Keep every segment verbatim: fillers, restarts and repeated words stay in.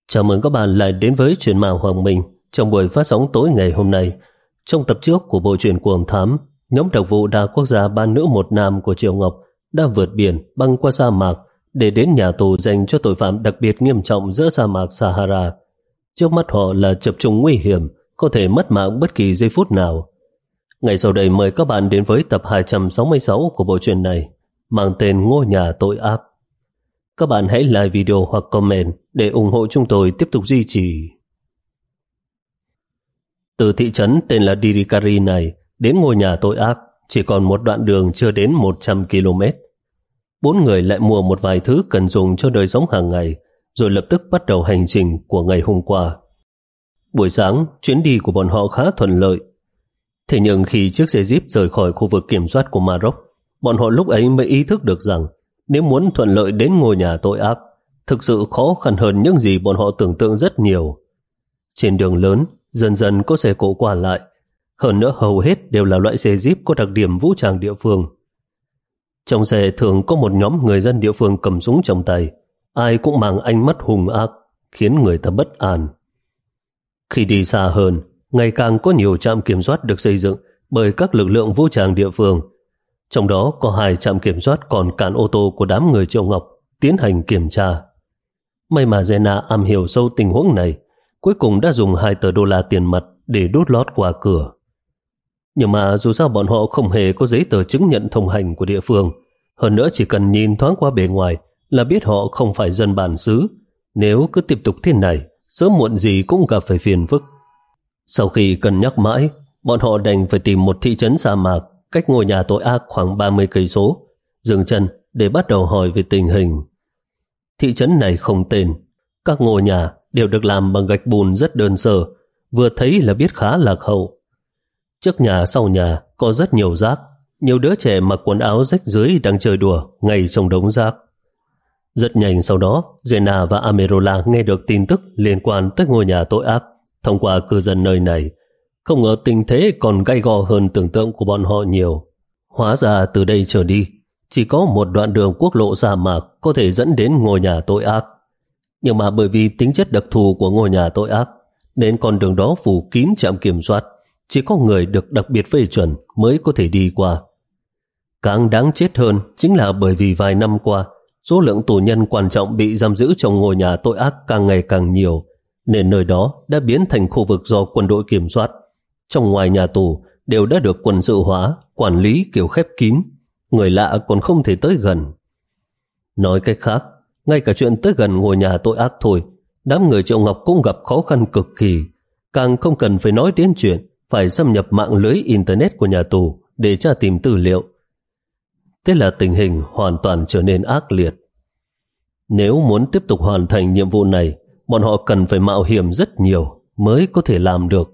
Chào mừng các bạn lại đến với Truyện Ma Hoàng Minh. Trong buổi phát sóng tối ngày hôm nay, trong tập trước của bộ truyện Cuồng Thám, nhóm đặc vụ đa quốc gia ba nữ một nam của Triệu Ngọc đã vượt biển băng qua sa mạc để đến nhà tù dành cho tội phạm đặc biệt nghiêm trọng giữa sa mạc Sahara. Trước mắt họ là chập trùng nguy hiểm, có thể mất mạng bất kỳ giây phút nào. Ngay sau đây mời các bạn đến với tập hai trăm sáu mươi sáu của bộ truyện này, mang tên Ngôi Nhà Tội Ác. Các bạn hãy like video hoặc comment để ủng hộ chúng tôi tiếp tục duy trì. Từ thị trấn tên là Dirikari này đến ngôi nhà tội ác chỉ còn một đoạn đường chưa đến một trăm ki lô mét. Bốn người lại mua một vài thứ cần dùng cho đời sống hàng ngày, rồi lập tức bắt đầu hành trình của ngày hôm qua. Buổi sáng, chuyến đi của bọn họ khá thuận lợi. Thế nhưng khi chiếc xe Jeep rời khỏi khu vực kiểm soát của Maroc, bọn họ lúc ấy mới ý thức được rằng nếu muốn thuận lợi đến ngôi nhà tội ác, thực sự khó khăn hơn những gì bọn họ tưởng tượng rất nhiều. Trên đường lớn, dần dần có xe cộ qua lại, hơn nữa hầu hết đều là loại xe Jeep có đặc điểm vũ trang địa phương. Trong xe thường có một nhóm người dân địa phương cầm súng trong tay, ai cũng mang ánh mắt hung ác, khiến người ta bất an. Khi đi xa hơn, ngày càng có nhiều trạm kiểm soát được xây dựng bởi các lực lượng vũ trang địa phương. Trong đó có hai trạm kiểm soát còn cản ô tô của đám người Triệu Ngọc tiến hành kiểm tra. May mà Zena am hiểu sâu tình huống này, cuối cùng đã dùng hai tờ đô la tiền mặt để đút lót qua cửa. Nhưng mà dù sao bọn họ không hề có giấy tờ chứng nhận thông hành của địa phương, hơn nữa chỉ cần nhìn thoáng qua bề ngoài là biết họ không phải dân bản xứ. Nếu cứ tiếp tục thế này, sớm muộn gì cũng gặp phải phiền phức. Sau khi cân nhắc mãi, bọn họ đành phải tìm một thị trấn sa mạc cách ngôi nhà tội ác khoảng ba mươi cây số, dừng chân để bắt đầu hỏi về tình hình. Thị trấn này không tên, các ngôi nhà đều được làm bằng gạch bùn rất đơn sơ, vừa thấy là biết khá lạc hậu. Trước nhà sau nhà có rất nhiều rác, nhiều đứa trẻ mặc quần áo rách rưới đang chơi đùa ngay trong đống rác. Rất nhanh sau đó, Zena và Amerola nghe được tin tức liên quan tới ngôi nhà tội ác thông qua cư dân nơi này. Không ngờ tình thế còn gay go hơn tưởng tượng của bọn họ nhiều. Hóa ra từ đây trở đi, chỉ có một đoạn đường quốc lộ sa mạc có thể dẫn đến ngôi nhà tội ác. Nhưng mà bởi vì tính chất đặc thù của ngôi nhà tội ác, nên con đường đó phủ kín trạm kiểm soát, chỉ có người được đặc biệt phê chuẩn mới có thể đi qua. Càng đáng chết hơn chính là bởi vì vài năm qua, số lượng tù nhân quan trọng bị giam giữ trong ngôi nhà tội ác càng ngày càng nhiều, nên nơi đó đã biến thành khu vực do quân đội kiểm soát. Trong ngoài nhà tù đều đã được quân sự hóa, quản lý kiểu khép kín, người lạ còn không thể tới gần. Nói cách khác, ngay cả chuyện tới gần ngôi nhà tội ác thôi, đám người Triệu Ngọc cũng gặp khó khăn cực kỳ, càng không cần phải nói đến chuyện phải xâm nhập mạng lưới Internet của nhà tù để tra tìm tư liệu. Thế là tình hình hoàn toàn trở nên ác liệt. Nếu muốn tiếp tục hoàn thành nhiệm vụ này, bọn họ cần phải mạo hiểm rất nhiều mới có thể làm được.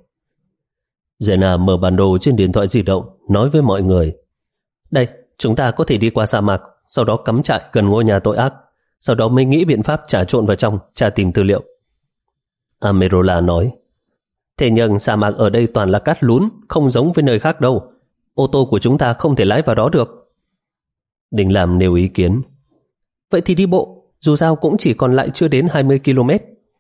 Zena mở bản đồ trên điện thoại di động, nói với mọi người: Đây, chúng ta có thể đi qua sa mạc, sau đó cắm trại gần ngôi nhà tội ác, sau đó mới nghĩ biện pháp trà trộn vào trong, tra tìm tư liệu. Amerola nói: Thế nhưng sa mạc ở đây toàn là cát lún, không giống với nơi khác đâu. Ô tô của chúng ta không thể lái vào đó được. Đình Lam nêu ý kiến: Vậy thì đi bộ, dù sao cũng chỉ còn lại chưa đến hai mươi ki lô mét.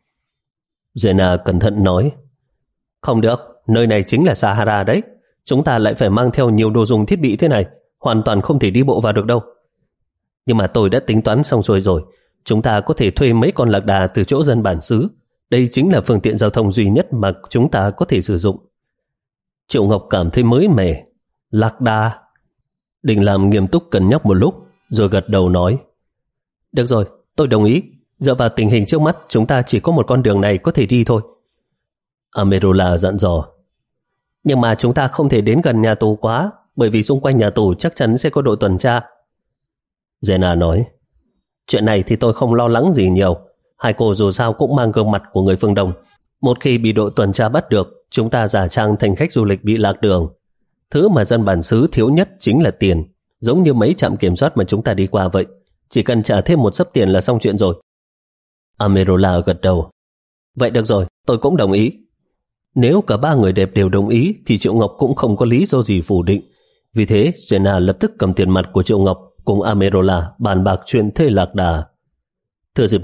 Zena cẩn thận nói: Không được, nơi này chính là Sahara đấy. Chúng ta lại phải mang theo nhiều đồ dùng thiết bị thế này, hoàn toàn không thể đi bộ vào được đâu. Nhưng mà tôi đã tính toán xong xuôi rồi. Chúng ta có thể thuê mấy con lạc đà từ chỗ dân bản xứ. Đây chính là phương tiện giao thông duy nhất mà chúng ta có thể sử dụng. Triệu Ngọc cảm thấy mới mẻ. Lạc đà? Đình Lam nghiêm túc cân nhắc một lúc, rồi gật đầu nói: Được rồi, tôi đồng ý. Dựa vào tình hình trước mắt, chúng ta chỉ có một con đường này có thể đi thôi. Amerola dặn dò: Nhưng mà chúng ta không thể đến gần nhà tù quá, bởi vì xung quanh nhà tù chắc chắn sẽ có đội tuần tra. Zena nói: Chuyện này thì tôi không lo lắng gì nhiều. Hai cô dù sao cũng mang gương mặt của người phương Đông. Một khi bị đội tuần tra bắt được, chúng ta giả trang thành khách du lịch bị lạc đường. Thứ mà dân bản xứ thiếu nhất chính là tiền, giống như mấy trạm kiểm soát mà chúng ta đi qua vậy. Chỉ cần trả thêm một xấp tiền là xong chuyện rồi. Amerola gật đầu: Vậy được rồi, tôi cũng đồng ý. Nếu cả ba người đẹp đều đồng ý thì Triệu Ngọc cũng không có lý do gì phủ định. Vì thế Zena lập tức cầm tiền mặt của Triệu Ngọc cùng Amerola bàn bạc chuyện thuê lạc đà. Thừa dịp này,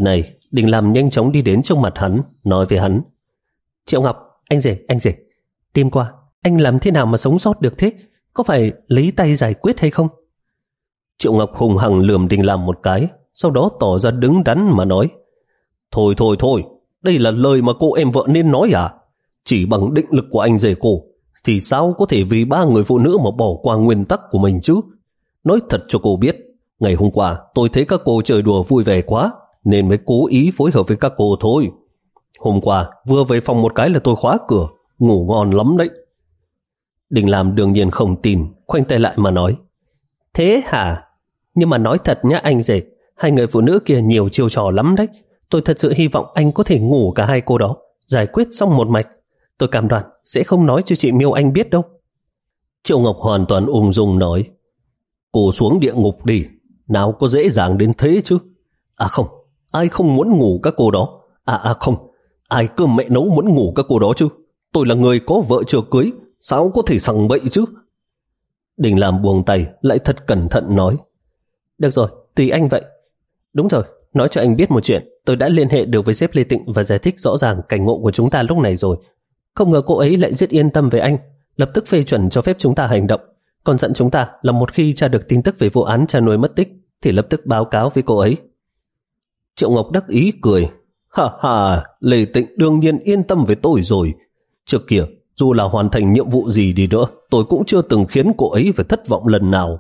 Đình Lam nhanh chóng đi đến trước mặt hắn, nói với hắn: Triệu Ngọc, anh rể, anh rể, đêm qua anh làm thế nào mà sống sót được thế? Có phải lấy tay giải quyết hay không? Triệu Ngọc hùng hằng lườm Đình Lam một cái, sau đó tỏ ra đứng đắn mà nói: Thôi thôi thôi, đây là lời mà cô em vợ nên nói à? Chỉ bằng định lực của anh rể cô thì sao có thể vì ba người phụ nữ mà bỏ qua nguyên tắc của mình chứ? Nói thật cho cô biết, ngày hôm qua tôi thấy các cô chơi đùa vui vẻ quá nên mới cố ý phối hợp với các cô thôi. Hôm qua vừa về phòng một cái là tôi khóa cửa, ngủ ngon lắm đấy. Đình Lam đương nhiên không tin, khoanh tay lại mà nói: Thế hả? Nhưng mà nói thật nhá anh rể, hai người phụ nữ kia nhiều chiêu trò lắm đấy. Tôi thật sự hy vọng anh có thể ngủ cả hai cô đó, giải quyết xong một mạch. Tôi cam đoan sẽ không nói cho chị Miêu Anh biết đâu. Triệu Ngọc hoàn toàn ung dung nói: Cô xuống địa ngục đi, nào có dễ dàng đến thế chứ. À không, ai không muốn ngủ các cô đó? À à không, ai cơm mẹ nấu muốn ngủ các cô đó chứ? Tôi là người có vợ chưa cưới, sao có thể sằng bậy chứ? Đình Lam buông tay, lại thật cẩn thận nói: Được rồi, tùy anh vậy. Đúng rồi, nói cho anh biết một chuyện, tôi đã liên hệ được với sếp Lê Tịnh và giải thích rõ ràng cảnh ngộ của chúng ta lúc này rồi. Không ngờ cô ấy lại rất yên tâm về anh, lập tức phê chuẩn cho phép chúng ta hành động, còn dặn chúng ta là một khi tra được tin tức về vụ án cha nuôi mất tích thì lập tức báo cáo với cô ấy. Triệu Ngọc đắc ý cười: Ha ha, Lê Tịnh đương nhiên yên tâm về tôi rồi. Trước kia, dù là hoàn thành nhiệm vụ gì đi nữa, tôi cũng chưa từng khiến cô ấy phải thất vọng lần nào.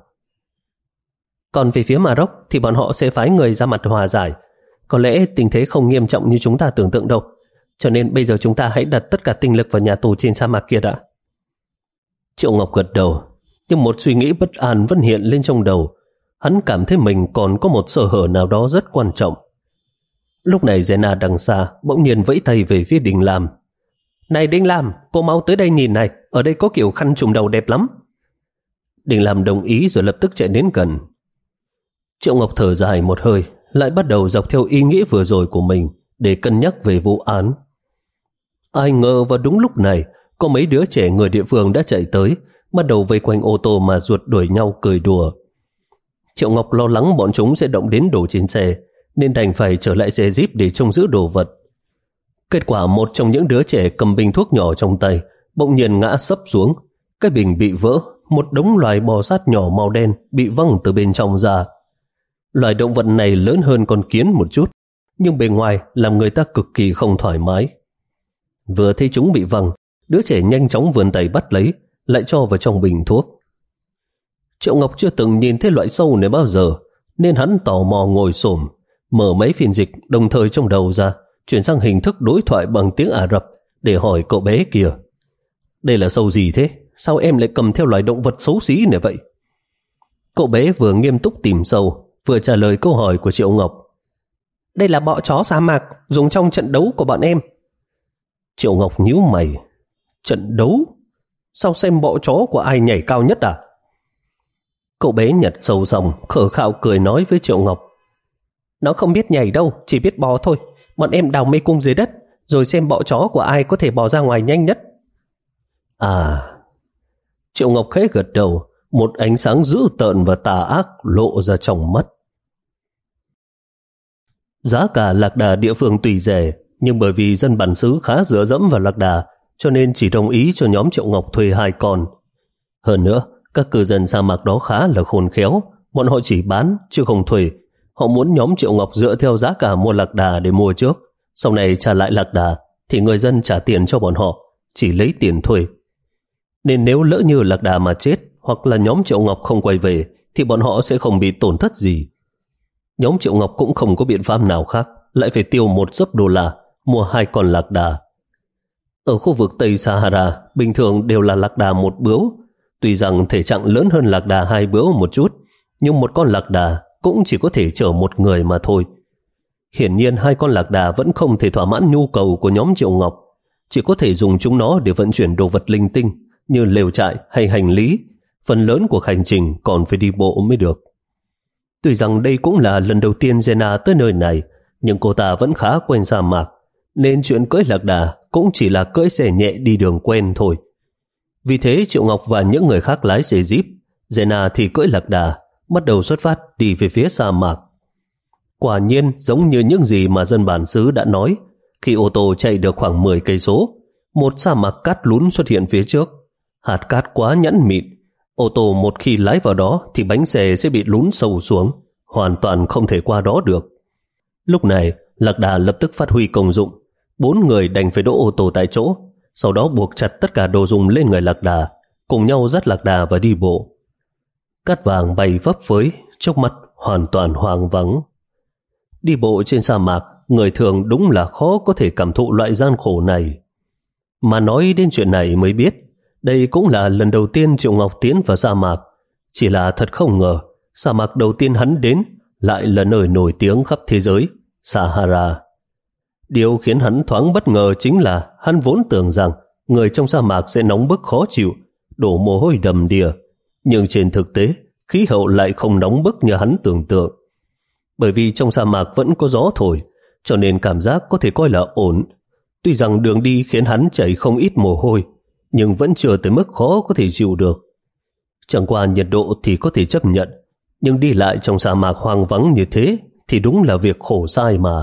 Còn về phía Maroc thì bọn họ sẽ phái người ra mặt hòa giải. Có lẽ tình thế không nghiêm trọng như chúng ta tưởng tượng đâu, cho nên bây giờ chúng ta hãy đặt tất cả tinh lực vào nhà tù trên sa mạc kia đã. Triệu Ngọc gật đầu, nhưng một suy nghĩ bất an vẫn hiện lên trong đầu. Hắn cảm thấy mình còn có một sơ hở nào đó rất quan trọng. Lúc này Zena đằng xa bỗng nhiên vẫy tay về phía Đình Lam: Này Đình Lam, cô mau tới đây nhìn này, ở đây có kiểu khăn trùm đầu đẹp lắm. Đình Lam đồng ý rồi lập tức chạy đến gần. Triệu Ngọc thở dài một hơi, lại bắt đầu dọc theo ý nghĩ vừa rồi của mình để cân nhắc về vụ án. Ai ngờ vào đúng lúc này, có mấy đứa trẻ người địa phương đã chạy tới, bắt đầu vây quanh ô tô mà ruột đuổi nhau cười đùa. Triệu Ngọc lo lắng bọn chúng sẽ động đến đồ trên xe, nên đành phải trở lại xe Jeep để trông giữ đồ vật. Kết quả một trong những đứa trẻ cầm bình thuốc nhỏ trong tay bỗng nhiên ngã sấp xuống. Cái bình bị vỡ, một đống loài bò sát nhỏ màu đen bị văng từ bên trong ra. Loài động vật này lớn hơn con kiến một chút, nhưng bề ngoài làm người ta cực kỳ không thoải mái. Vừa thấy chúng bị văng, đứa trẻ nhanh chóng vươn tay bắt lấy, lại cho vào trong bình thuốc. Triệu Ngọc chưa từng nhìn thấy loại sâu này bao giờ, nên hắn tò mò ngồi xổm, mở máy phiên dịch đồng thời trong đầu ra, chuyển sang hình thức đối thoại bằng tiếng Ả Rập để hỏi cậu bé kia: Đây là sâu gì thế? Sao em lại cầm theo loài động vật xấu xí này vậy? Cậu bé vừa nghiêm túc tìm sâu, vừa trả lời câu hỏi của Triệu Ngọc: Đây là bọ chó sa mạc dùng trong trận đấu của bọn em. Triệu Ngọc nhíu mày: Trận đấu? Sao xem bọ chó của ai nhảy cao nhất à? Cậu bé nhặt sâu xong, khờ khạo cười nói với Triệu Ngọc: Nó không biết nhảy đâu, chỉ biết bò thôi. Bọn em đào mê cung dưới đất, rồi xem bọ chó của ai có thể bò ra ngoài nhanh nhất. À... Triệu Ngọc khẽ gật đầu, một ánh sáng dữ tợn và tà ác lộ ra trong mắt. Giá cả lạc đà địa phương tùy rẻ, nhưng bởi vì dân bản xứ khá dựa dẫm vào lạc đà, cho nên chỉ đồng ý cho nhóm Triệu Ngọc thuê hai con. Hơn nữa, các cư dân sa mạc đó khá là khôn khéo, bọn họ chỉ bán chứ không thuê. Họ muốn nhóm Triệu Ngọc dựa theo giá cả mua lạc đà để mua trước, sau này trả lại lạc đà thì người dân trả tiền cho bọn họ, chỉ lấy tiền thuê. Nên nếu lỡ như lạc đà mà chết hoặc là nhóm Triệu Ngọc không quay về thì bọn họ sẽ không bị tổn thất gì. Nhóm Triệu Ngọc cũng không có biện pháp nào khác, lại phải tiêu một giấc đô la mua hai con lạc đà. Ở khu vực Tây Sahara bình thường đều là lạc đà một bướu, tuy rằng thể trạng lớn hơn lạc đà hai bướu một chút, nhưng một con lạc đà cũng chỉ có thể chở một người mà thôi. Hiển nhiên hai con lạc đà vẫn không thể thỏa mãn nhu cầu của nhóm Triệu Ngọc, chỉ có thể dùng chúng nó để vận chuyển đồ vật linh tinh như lều trại hay hành lý. Phần lớn của hành trình còn phải đi bộ mới được. Tuy rằng đây cũng là lần đầu tiên Zena tới nơi này, nhưng cô ta vẫn khá quen sa mạc, nên chuyện cưỡi lạc đà cũng chỉ là cưỡi xe nhẹ đi đường quen thôi. Vì thế Triệu Ngọc và những người khác lái xe Jeep, Zena thì cưỡi lạc đà, bắt đầu xuất phát đi về phía sa mạc. Quả nhiên giống như những gì mà dân bản xứ đã nói, khi ô tô chạy được khoảng mười cây số, một sa mạc cát lún xuất hiện phía trước. Hạt cát quá nhẵn mịn, ô tô một khi lái vào đó thì bánh xe sẽ bị lún sâu xuống, hoàn toàn không thể qua đó được. Lúc này, lạc đà lập tức phát huy công dụng. Bốn người đành phải đỗ ô tô tại chỗ, sau đó buộc chặt tất cả đồ dùng lên người lạc đà, cùng nhau dắt lạc đà và đi bộ. Cát vàng bay phấp phới, trước mắt hoàn toàn hoang vắng. Đi bộ trên sa mạc, người thường đúng là khó có thể cảm thụ loại gian khổ này. Mà nói đến chuyện này mới biết, đây cũng là lần đầu tiên Triệu Ngọc tiến vào sa mạc. Chỉ là thật không ngờ, sa mạc đầu tiên hắn đến lại là nơi nổi tiếng khắp thế giới, Sahara. Điều khiến hắn thoáng bất ngờ chính là hắn vốn tưởng rằng người trong sa mạc sẽ nóng bức khó chịu, đổ mồ hôi đầm đìa. Nhưng trên thực tế, khí hậu lại không nóng bức như hắn tưởng tượng. Bởi vì trong sa mạc vẫn có gió thổi, cho nên cảm giác có thể coi là ổn. Tuy rằng đường đi khiến hắn chảy không ít mồ hôi, nhưng vẫn chưa tới mức khó có thể chịu được. Chẳng qua nhiệt độ thì có thể chấp nhận, nhưng đi lại trong sa mạc hoang vắng như thế thì đúng là việc khổ sai mà.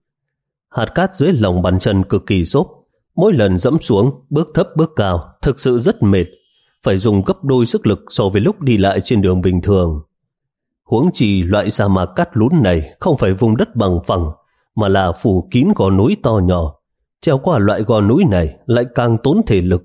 Hạt cát dưới lòng bàn chân cực kỳ xốp, mỗi lần dẫm xuống, bước thấp bước cao, thực sự rất mệt, phải dùng gấp đôi sức lực so với lúc đi lại trên đường bình thường. Huống chi loại sa mạc cát lún này không phải vùng đất bằng phẳng, mà là phủ kín gò núi to nhỏ. Treo qua loại gò núi này lại càng tốn thể lực.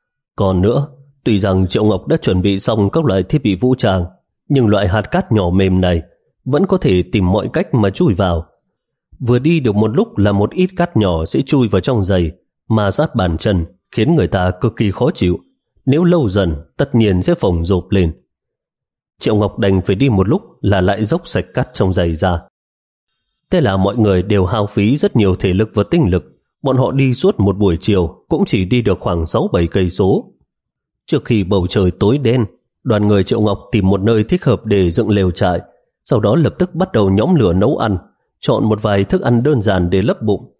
Còn nữa, tuy rằng Triệu Ngọc đã chuẩn bị xong các loại thiết bị vũ trang, nhưng loại hạt cát nhỏ mềm này vẫn có thể tìm mọi cách mà chui vào. Vừa đi được một lúc là một ít cát nhỏ sẽ chui vào trong giày, mà sát bàn chân, khiến người ta cực kỳ khó chịu. Nếu lâu dần, tất nhiên sẽ phồng rộp lên. Triệu Ngọc đành phải đi một lúc là lại dốc sạch cát trong giày ra. Thế là mọi người đều hao phí rất nhiều thể lực và tinh lực. Bọn họ đi suốt một buổi chiều cũng chỉ đi được khoảng sáu bảy cây số. Trước khi bầu trời tối đen, đoàn người Triệu Ngọc tìm một nơi thích hợp để dựng lều trại, sau đó lập tức bắt đầu nhóm lửa nấu ăn, chọn một vài thức ăn đơn giản để lấp bụng.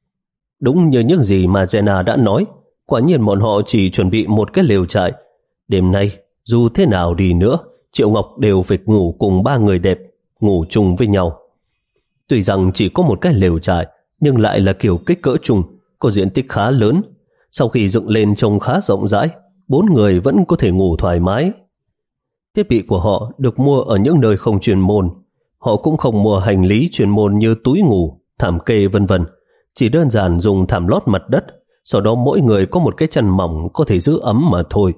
Đúng như những gì mà Jenna đã nói, quả nhiên bọn họ chỉ chuẩn bị một cái lều trại. Đêm nay, dù thế nào đi nữa, Triệu Ngọc đều phải ngủ cùng ba người đẹp, ngủ chung với nhau. Tuy rằng chỉ có một cái lều trại, nhưng lại là kiểu kích cỡ chung, có diện tích khá lớn. Sau khi dựng lên trông khá rộng rãi, bốn người vẫn có thể ngủ thoải mái. Thiết bị của họ được mua ở những nơi không chuyên môn. Họ cũng không mua hành lý chuyên môn như túi ngủ, thảm kê vân vân, chỉ đơn giản dùng thảm lót mặt đất, sau đó mỗi người có một cái chăn mỏng có thể giữ ấm mà thôi.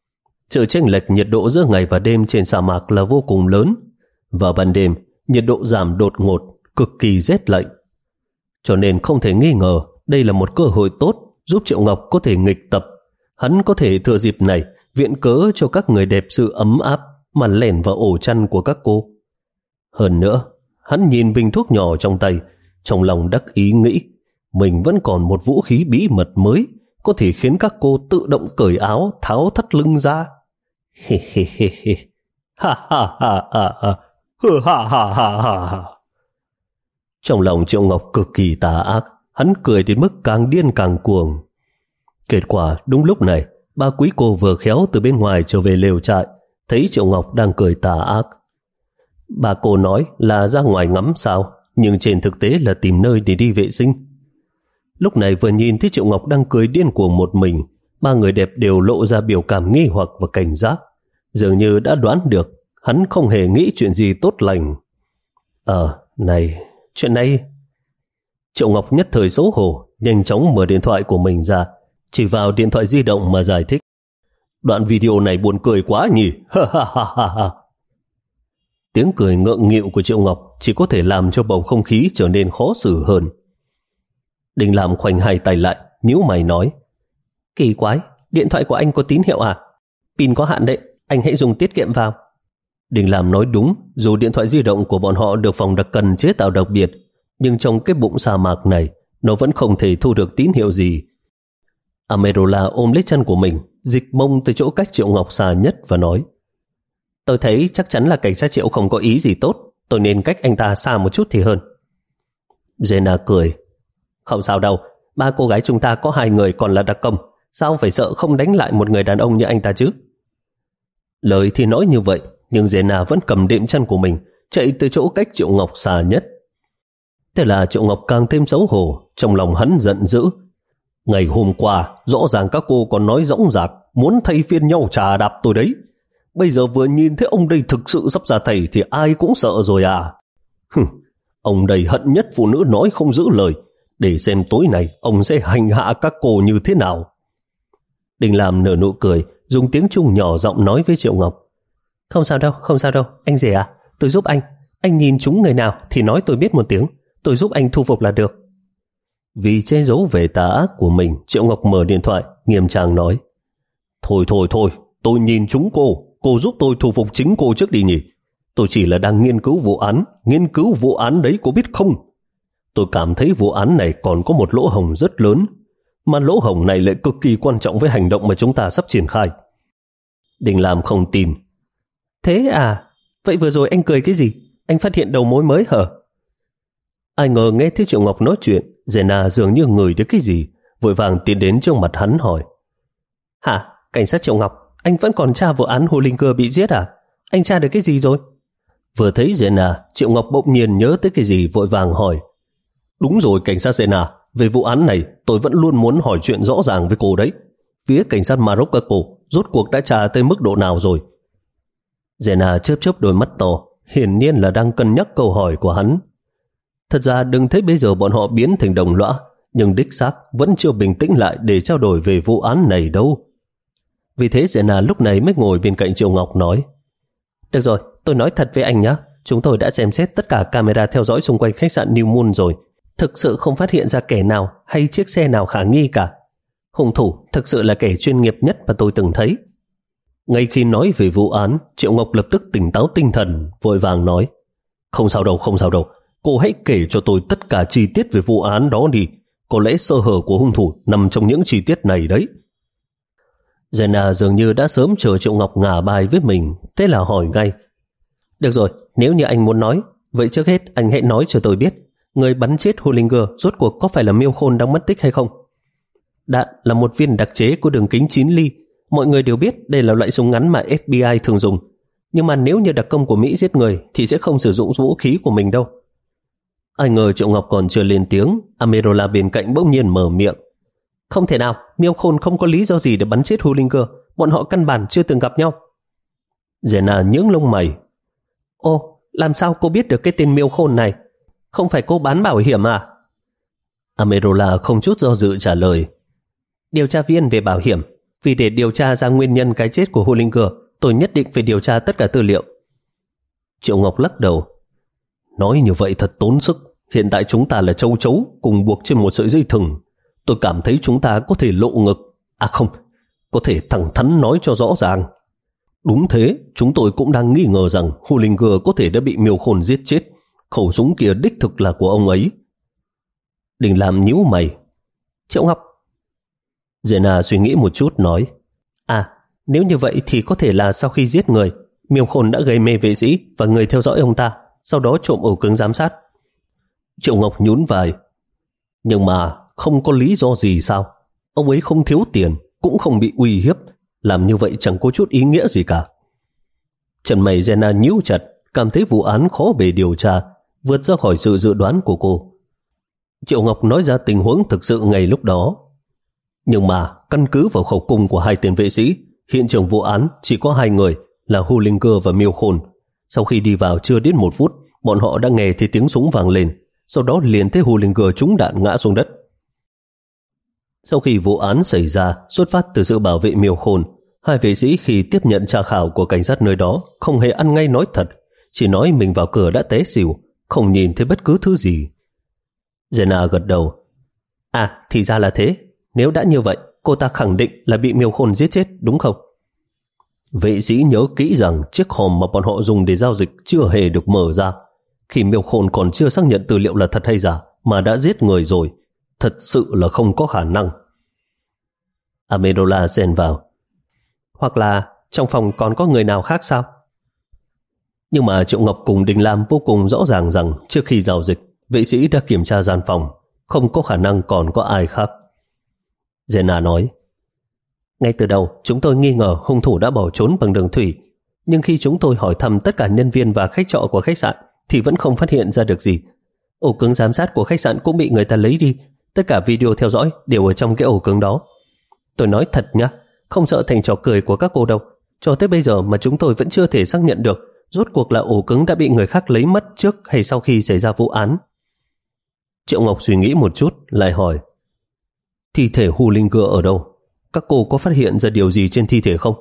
Sự chênh lệch nhiệt độ giữa ngày và đêm trên sa mạc là vô cùng lớn. Vào ban đêm, nhiệt độ giảm đột ngột, cực kỳ rét lạnh. Cho nên không thể nghi ngờ đây là một cơ hội tốt giúp Triệu Ngọc có thể nghịch tập. Hắn có thể thừa dịp này viện cớ cho các người đẹp sự ấm áp mà lẻn vào ổ chăn của các cô. Hơn nữa, hắn nhìn bình thuốc nhỏ trong tay, trong lòng đắc ý nghĩ mình vẫn còn một vũ khí bí mật mới có thể khiến các cô tự động cởi áo tháo thắt lưng ra. He he he he. Ha ha ha ha ha. Ha ha ha ha ha. Trong lòng Triệu Ngọc cực kỳ tà ác, hắn cười đến mức càng điên càng cuồng. Kết quả đúng lúc này, ba quý cô vừa khéo từ bên ngoài trở về lều trại, thấy Triệu Ngọc đang cười tà ác. Bà cô nói là ra ngoài ngắm sao, nhưng trên thực tế là tìm nơi để đi vệ sinh. Lúc này vừa nhìn thấy Triệu Ngọc đang cười điên cuồng một mình, ba người đẹp đều lộ ra biểu cảm nghi hoặc và cảnh giác, dường như đã đoán được hắn không hề nghĩ chuyện gì tốt lành. Ờ, này, chuyện này... Triệu Ngọc nhất thời xấu hổ, nhanh chóng mở điện thoại của mình ra, chỉ vào điện thoại di động mà giải thích. Đoạn video này buồn cười quá nhỉ, ha ha ha ha ha. Tiếng cười ngượng nghịu của Triệu Ngọc chỉ có thể làm cho bầu không khí trở nên khó xử hơn. Đình Làm khoanh hai tay lại, nhíu mày nói. Kỳ quái, điện thoại của anh có tín hiệu à? Pin có hạn đấy, anh hãy dùng tiết kiệm vào. Đình Làm nói đúng, dù điện thoại di động của bọn họ được phòng đặc cần chế tạo đặc biệt, nhưng trong cái bụng sa mạc này, nó vẫn không thể thu được tín hiệu gì. Amerola ôm lấy chân của mình, dịch mông từ chỗ cách Triệu Ngọc xa nhất và nói. Tôi thấy chắc chắn là cảnh sát Triệu không có ý gì tốt, tôi nên cách anh ta xa một chút thì hơn. Jenna cười. Không sao đâu, ba cô gái chúng ta có hai người còn là đặc công, sao ông phải sợ không đánh lại một người đàn ông như anh ta chứ? Lời thì nói như vậy, nhưng Jenna vẫn cầm đệm chân của mình, chạy từ chỗ cách Triệu Ngọc xa nhất. Thế là Triệu Ngọc càng thêm xấu hổ, trong lòng hắn giận dữ. Ngày hôm qua, rõ ràng các cô còn nói dõng dạc, muốn thay phiên nhau trà đạp tôi đấy. Bây giờ vừa nhìn thấy ông đây thực sự sắp ra thầy thì ai cũng sợ rồi à. Hừ, ông đây hận nhất phụ nữ nói không giữ lời, để xem tối nay ông sẽ hành hạ các cô như thế nào. Đình Lam nở nụ cười, dùng tiếng Trung nhỏ giọng nói với Triệu Ngọc. Không sao đâu, không sao đâu, anh rể à, tôi giúp anh. Anh nhìn chúng người nào thì nói tôi biết một tiếng, tôi giúp anh thu phục là được. Vì che giấu về tà ác của mình, Triệu Ngọc mở điện thoại, nghiêm trang nói. Thôi thôi thôi, tôi nhìn chúng cô, cô giúp tôi thu phục chính cô trước đi nhỉ. Tôi chỉ là đang nghiên cứu vụ án, nghiên cứu vụ án đấy cô biết không? Tôi cảm thấy vụ án này còn có một lỗ hổng rất lớn, mà lỗ hổng này lại cực kỳ quan trọng với hành động mà chúng ta sắp triển khai. Đình Lam không tin. Thế à? Vậy vừa rồi anh cười cái gì? Anh phát hiện đầu mối mới hả? Ai ngờ nghe thấy Triệu Ngọc nói chuyện, Jenna dường như ngửi được cái gì, vội vàng tiến đến trước mặt hắn hỏi. Hả? Cảnh sát Triệu Ngọc, anh vẫn còn tra vụ án Hồ Linh Cơ bị giết à? Anh tra được cái gì rồi? Vừa thấy Jenna, Triệu Ngọc bỗng nhiên nhớ tới cái gì vội vàng hỏi. Đúng rồi cảnh sát Jenna, về vụ án này tôi vẫn luôn muốn hỏi chuyện rõ ràng với cô đấy. Phía cảnh sát Maroc các cô rốt cuộc đã tra tới mức độ nào rồi? Jenna chớp chớp đôi mắt to, hiển nhiên là đang cân nhắc câu hỏi của hắn. Thật ra đừng thấy bây giờ bọn họ biến thành đồng lõa, nhưng đích xác vẫn chưa bình tĩnh lại để trao đổi về vụ án này đâu. Vì thế Jenna lúc này mới ngồi bên cạnh Triệu Ngọc nói. Được rồi, tôi nói thật với anh nhé, chúng tôi đã xem xét tất cả camera theo dõi xung quanh khách sạn New Moon rồi. Thực sự không phát hiện ra kẻ nào hay chiếc xe nào khả nghi cả. Hung thủ thực sự là kẻ chuyên nghiệp nhất mà tôi từng thấy. Ngay khi nói về vụ án, Triệu Ngọc lập tức tỉnh táo tinh thần, vội vàng nói. Không sao đâu, không sao đâu. Cô hãy kể cho tôi tất cả chi tiết về vụ án đó đi. Có lẽ sơ hở của hung thủ nằm trong những chi tiết này đấy. Jenna dường như đã sớm chờ Triệu Ngọc ngả bài với mình, thế là hỏi ngay. Được rồi, nếu như anh muốn nói, vậy trước hết anh hãy nói cho tôi biết, người bắn chết Hollinger rốt cuộc có phải là Miêu Khôn đang mất tích hay không? Đạn là một viên đặc chế của đường kính chín ly. Mọi người đều biết đây là loại súng ngắn mà ép bê i thường dùng. Nhưng mà nếu như đặc công của Mỹ giết người thì sẽ không sử dụng vũ khí của mình đâu. Ai ngờ Triệu Ngọc còn chưa lên tiếng, Amirola bên cạnh bỗng nhiên mở miệng. Không thể nào, Miêu Khôn không có lý do gì để bắn chết Hollinger. Bọn họ căn bản chưa từng gặp nhau. Jenna nhướng lông mày. Ô, làm sao cô biết được cái tên Miêu Khôn này? Không phải cô bán bảo hiểm à? Amirola không chút do dự trả lời. Điều tra viên về bảo hiểm. Vì để điều tra ra nguyên nhân cái chết của Hollinger, tôi nhất định phải điều tra tất cả tư liệu. Triệu Ngọc lắc đầu. Nói như vậy thật tốn sức. Hiện tại chúng ta là châu chấu cùng buộc trên một sợi dây thừng. Tôi cảm thấy chúng ta có thể lộ ngực. À không, có thể thẳng thắn nói cho rõ ràng. Đúng thế, chúng tôi cũng đang nghi ngờ rằng Hollinger có thể đã bị Miêu Khôn giết chết. Khẩu súng kia đích thực là của ông ấy. Đình Lam nhíu mày. Triệu Ngọc. Jenna suy nghĩ một chút nói. À, nếu như vậy thì có thể là sau khi giết người, Miêu Khôn đã gây mê vệ sĩ và người theo dõi ông ta, sau đó trộm ổ cứng giám sát. Triệu Ngọc nhún vai. Nhưng mà không có lý do gì sao? Ông ấy không thiếu tiền, cũng không bị uy hiếp. Làm như vậy chẳng có chút ý nghĩa gì cả. Chân mày Jenna nhíu chặt, cảm thấy vụ án khó bề điều tra, vượt ra khỏi sự dự đoán của cô. Triệu Ngọc nói ra tình huống thực sự ngày lúc đó. Nhưng mà căn cứ vào khẩu cung của hai tên vệ sĩ, hiện trường vụ án chỉ có hai người là Hollinger và Miêu Khôn. Sau khi đi vào chưa đến một phút, bọn họ đã nghe thấy tiếng súng vang lên, sau đó liền thấy Hollinger trúng đạn ngã xuống đất. Sau khi vụ án xảy ra, xuất phát từ sự bảo vệ Miêu Khôn, hai vệ sĩ khi tiếp nhận tra khảo của cảnh sát nơi đó không hề ăn ngay nói thật, chỉ nói mình vào cửa đã té xỉu, không nhìn thấy bất cứ thứ gì. Jenna gật đầu. À, thì ra là thế. Nếu đã như vậy, cô ta khẳng định là bị Miêu Khôn giết chết, đúng không? Vệ sĩ nhớ kỹ rằng chiếc hòm mà bọn họ dùng để giao dịch chưa hề được mở ra. Khi Miêu Khôn còn chưa xác nhận tư liệu là thật hay giả mà đã giết người rồi. Thật sự là không có khả năng. Amirola xen vào. Hoặc là trong phòng còn có người nào khác sao? Nhưng mà Triệu Ngọc cùng Đình Lam vô cùng rõ ràng rằng trước khi giao dịch, vệ sĩ đã kiểm tra gian phòng, không có khả năng còn có ai khác. Jenna nói. Ngay từ đầu chúng tôi nghi ngờ hung thủ đã bỏ trốn bằng đường thủy, nhưng khi chúng tôi hỏi thăm tất cả nhân viên và khách trọ của khách sạn thì vẫn không phát hiện ra được gì. Ổ cứng giám sát của khách sạn cũng bị người ta lấy đi. Tất cả video theo dõi đều ở trong cái ổ cứng đó. Tôi nói thật nhá, không sợ thành trò cười của các cô đâu. Cho tới bây giờ mà chúng tôi vẫn chưa thể xác nhận được rốt cuộc là ổ cứng đã bị người khác lấy mất trước hay sau khi xảy ra vụ án. Triệu Ngọc suy nghĩ một chút, lại hỏi: thi thể Hulinger ở đâu? Các cô có phát hiện ra điều gì trên thi thể không?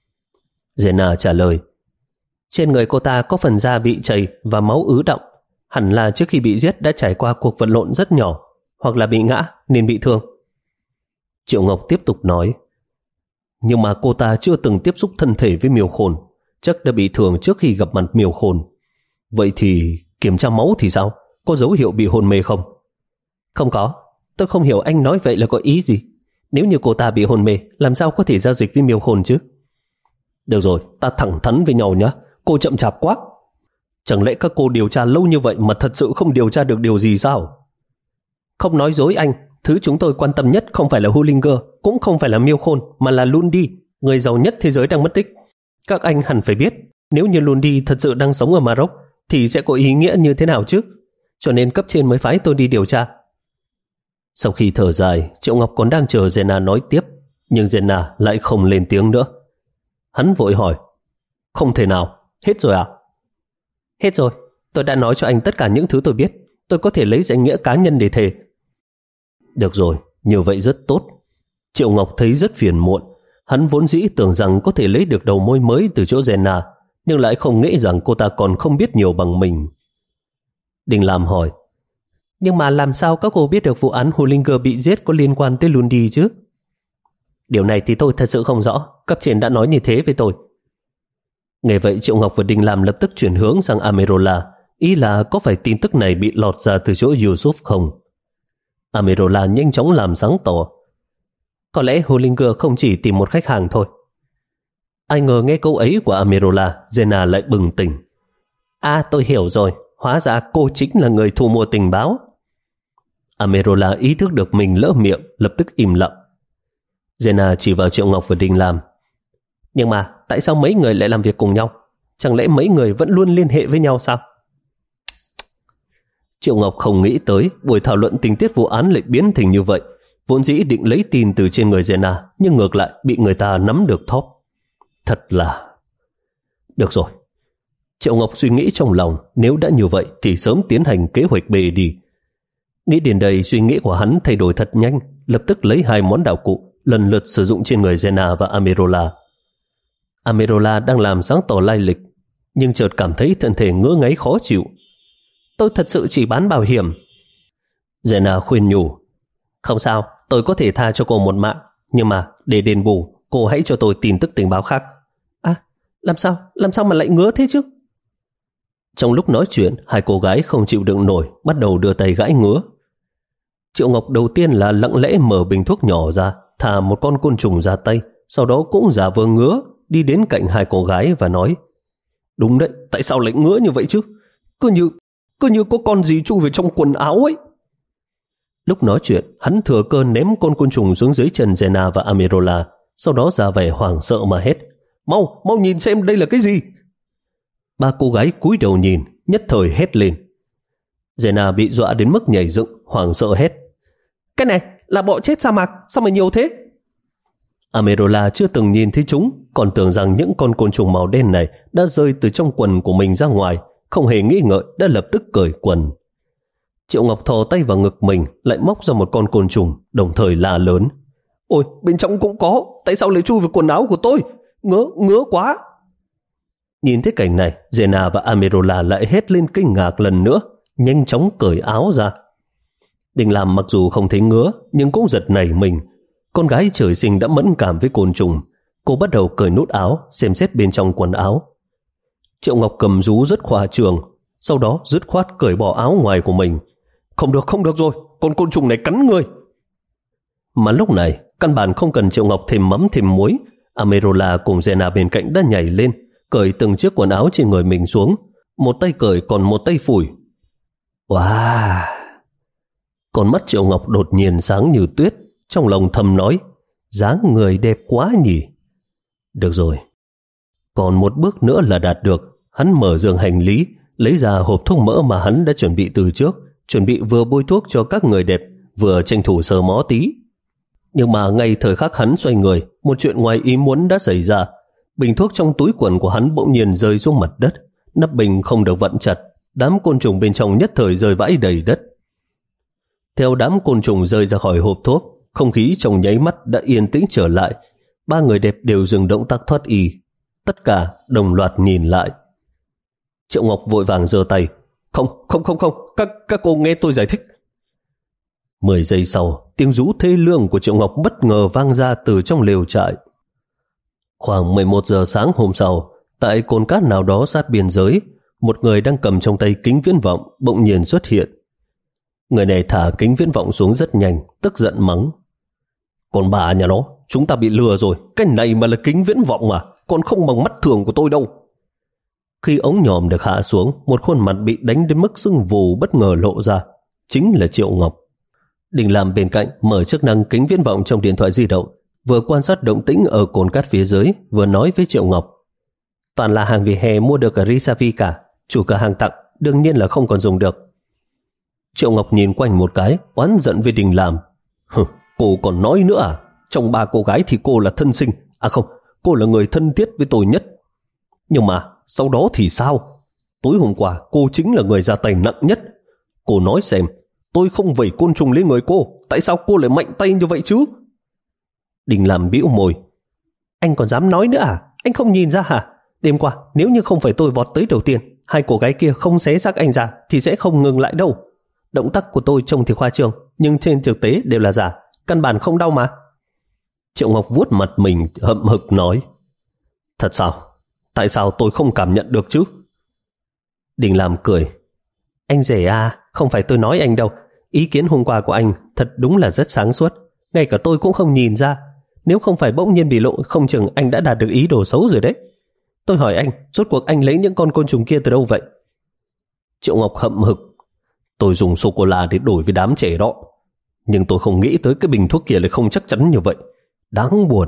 Jenna trả lời: trên người cô ta có phần da bị chảy và máu ứ đọng. Hẳn là trước khi bị giết đã trải qua cuộc vật lộn rất nhỏ, hoặc là bị ngã nên bị thương. Triệu Ngọc tiếp tục nói: nhưng mà cô ta chưa từng tiếp xúc thân thể với Miêu Khôn, chắc đã bị thương trước khi gặp mặt Miêu Khôn. Vậy thì kiểm tra máu thì sao? Có dấu hiệu bị hôn mê không? Không có. Tôi không hiểu anh nói vậy là có ý gì. Nếu như cô ta bị hôn mê, làm sao có thể giao dịch với Miêu Khôn chứ? Được rồi, ta thẳng thắn với nhau nhé. Cô chậm chạp quá. Chẳng lẽ các cô điều tra lâu như vậy mà thật sự không điều tra được điều gì sao? Không nói dối anh, thứ chúng tôi quan tâm nhất không phải là Hulinger, cũng không phải là Miêu Khôn, mà là Lundy, người giàu nhất thế giới đang mất tích. Các anh hẳn phải biết, nếu như Lundy thật sự đang sống ở Maroc thì sẽ có ý nghĩa như thế nào chứ? Cho nên cấp trên mới phái tôi đi điều tra. Sau khi thở dài, Triệu Ngọc còn đang chờ Jenna nói tiếp, nhưng Jenna lại không lên tiếng nữa. Hắn vội hỏi: không thể nào, hết rồi à? Hết rồi, tôi đã nói cho anh tất cả những thứ tôi biết. Tôi có thể lấy danh nghĩa cá nhân để thề. Được rồi, như vậy rất tốt. Triệu Ngọc thấy rất phiền muộn. Hắn vốn dĩ tưởng rằng có thể lấy được đầu môi mới từ chỗ Jenna, nhưng lại không nghĩ rằng cô ta còn không biết nhiều bằng mình. Đình Lam hỏi: nhưng mà làm sao các cô biết được vụ án Hulinger bị giết có liên quan tới Lundy chứ? Điều này thì tôi thật sự không rõ. Cấp trên đã nói như thế với tôi. Nghe vậy, Triệu Ngọc và Đình Lam lập tức chuyển hướng sang Amerola, ý là có phải tin tức này bị lọt ra từ chỗ Yusuf không? Amerola nhanh chóng làm sáng tỏ: có lẽ Hulinger không chỉ tìm một khách hàng thôi. Ai ngờ nghe câu ấy của Amerola, Jenna lại bừng tỉnh. À, tôi hiểu rồi, hóa ra cô chính là người thu mua tình báo. Amerola ý thức được mình lỡ miệng, lập tức im lặng. Jenna chỉ vào Triệu Ngọc và Đình Lam: nhưng mà tại sao mấy người lại làm việc cùng nhau? Chẳng lẽ mấy người vẫn luôn liên hệ với nhau sao? Triệu Ngọc không nghĩ tới buổi thảo luận tình tiết vụ án lại biến thành như vậy. Vốn dĩ định lấy tin từ trên người Jenna, nhưng ngược lại bị người ta nắm được thóp. Thật là... Được rồi. Triệu Ngọc suy nghĩ trong lòng, nếu đã như vậy thì sớm tiến hành kế hoạch B đi. Nghĩ đến đây, suy nghĩ của hắn thay đổi thật nhanh, lập tức lấy hai món đạo cụ lần lượt sử dụng trên người Jenna và Amerola. Amerola đang làm sáng tỏ lai lịch, nhưng chợt cảm thấy thân thể ngứa ngáy khó chịu. Tôi thật sự chỉ bán bảo hiểm. Jenna khuyên nhủ: không sao, tôi có thể tha cho cô một mạng, nhưng mà để đền bù, cô hãy cho tôi tin tức tình báo khác. À, làm sao, làm sao mà lại ngứa thế chứ? Trong lúc nói chuyện, hai cô gái không chịu đựng nổi, bắt đầu đưa tay gãi ngứa. Triệu Ngọc đầu tiên là lặng lẽ mở bình thuốc nhỏ ra, thả một con côn trùng ra tay, sau đó cũng giả vờ ngứa, đi đến cạnh hai cô gái và nói: đúng đấy, tại sao lại ngứa như vậy chứ? Cứ như, cứ như có con gì chui vào trong quần áo ấy. Lúc nói chuyện, hắn thừa cơ ném con côn trùng xuống dưới chân Jenna và Amerola, sau đó ra vẻ hoảng sợ mà hét: Mau, mau nhìn xem đây là cái gì? Ba cô gái cúi đầu nhìn, nhất thời hét lên. Jenna bị dọa đến mức nhảy dựng, hoảng sợ hét: cái này là bọ chết sa mạc, sao mà nhiều thế? Amerola chưa từng nhìn thấy chúng, còn tưởng rằng những con côn trùng màu đen này đã rơi từ trong quần của mình ra ngoài, không hề nghĩ ngợi đã lập tức cởi quần. Triệu Ngọc thò tay vào ngực mình, lại móc ra một con côn trùng, đồng thời la lớn: ôi, bên trong cũng có, tại sao lại chui vào quần áo của tôi? Ngứa, ngứa quá! Nhìn thấy cảnh này, Jenna và Amerola lại hét lên kinh ngạc lần nữa, nhanh chóng cởi áo ra. Đình Lam mặc dù không thấy ngứa, nhưng cũng giật nảy mình. Con gái trời sinh đã mẫn cảm với côn trùng. Cô bắt đầu cởi nút áo, xem xét bên trong quần áo. Triệu Ngọc cầm rú rất khoa trương, sau đó dứt khoát cởi bỏ áo ngoài của mình. Không được, không được rồi, con côn trùng này cắn người. Mà lúc này, căn bản không cần Triệu Ngọc thêm mắm thêm muối, Amerola cùng Jenna bên cạnh đã nhảy lên, cởi từng chiếc quần áo trên người mình xuống, một tay cởi còn một tay phủi. Wow! Con mắt Triệu Ngọc đột nhiên sáng như tuyết, trong lòng thầm nói: dáng người đẹp quá nhỉ. Được rồi, còn một bước nữa là đạt được. Hắn mở giường hành lý, lấy ra hộp thuốc mỡ mà hắn đã chuẩn bị từ trước, chuẩn bị vừa bôi thuốc cho các người đẹp, vừa tranh thủ sờ mó tí. Nhưng mà ngay thời khắc hắn xoay người, một chuyện ngoài ý muốn đã xảy ra. Bình thuốc trong túi quần của hắn bỗng nhiên rơi xuống mặt đất, nắp bình không được vặn chặt, đám côn trùng bên trong nhất thời rơi vãi đầy đất. Theo đám côn trùng rơi ra khỏi hộp thuốc, không khí trong nháy mắt đã yên tĩnh trở lại. Ba người đẹp đều dừng động tác thoát y, tất cả đồng loạt nhìn lại. Triệu Ngọc vội vàng giơ tay. Không, không, không, không, các, các cô nghe tôi giải thích. Mười giây sau, tiếng rú thê lương của Triệu Ngọc bất ngờ vang ra từ trong lều trại. Khoảng mười một giờ sáng hôm sau, tại cồn cát nào đó sát biên giới, một người đang cầm trong tay kính viễn vọng bỗng nhiên xuất hiện. Người này thả kính viễn vọng xuống rất nhanh, tức giận mắng. Còn bà nhà nó, chúng ta bị lừa rồi, cái này mà là kính viễn vọng mà, còn không bằng mắt thường của tôi đâu. Khi ống nhòm được hạ xuống, một khuôn mặt bị đánh đến mức sưng vù bất ngờ lộ ra, chính là Triệu Ngọc. Đình Lam bên cạnh mở chức năng kính viễn vọng trong điện thoại di động, vừa quan sát động tĩnh ở cồn cát phía dưới, vừa nói với Triệu Ngọc. Toàn là hàng vỉa hè mua được ở Risavi cả, chủ cửa hàng tặng, đương nhiên là không còn dùng được. Triệu Ngọc nhìn quanh một cái, oán giận với Đình Lam. Hừ, cô còn nói nữa à? Trong ba cô gái thì cô là thân sinh, à không, cô là người thân thiết với tôi nhất. Nhưng mà sau đó thì sao? Tối hôm qua cô chính là người ra tay nặng nhất. Cô nói xem, tôi không vẩy côn trùng lên người cô, tại sao cô lại mạnh tay như vậy chứ? Đình Lam bĩu môi. Anh còn dám nói nữa à? Anh không nhìn ra hả? Đêm qua nếu như không phải tôi vọt tới đầu tiên, hai cô gái kia không xé xác anh ra thì sẽ không ngừng lại đâu. Động tác của tôi trông thì khoa trương, nhưng trên thực tế đều là giả, căn bản không đau mà. Triệu Ngọc vuốt mặt mình hậm hực nói. Thật sao? Tại sao tôi không cảm nhận được chứ? Đình Lam cười. Anh rể à, không phải tôi nói anh đâu. Ý kiến hôm qua của anh thật đúng là rất sáng suốt. Ngay cả tôi cũng không nhìn ra. Nếu không phải bỗng nhiên bị lộ, không chừng anh đã đạt được ý đồ xấu rồi đấy. Tôi hỏi anh, rốt cuộc anh lấy những con côn trùng kia từ đâu vậy? Triệu Ngọc hậm hực. Tôi dùng sô-cô-la để đổi với đám trẻ đó. Nhưng tôi không nghĩ tới cái bình thuốc kia lại không chắc chắn như vậy. Đáng buồn.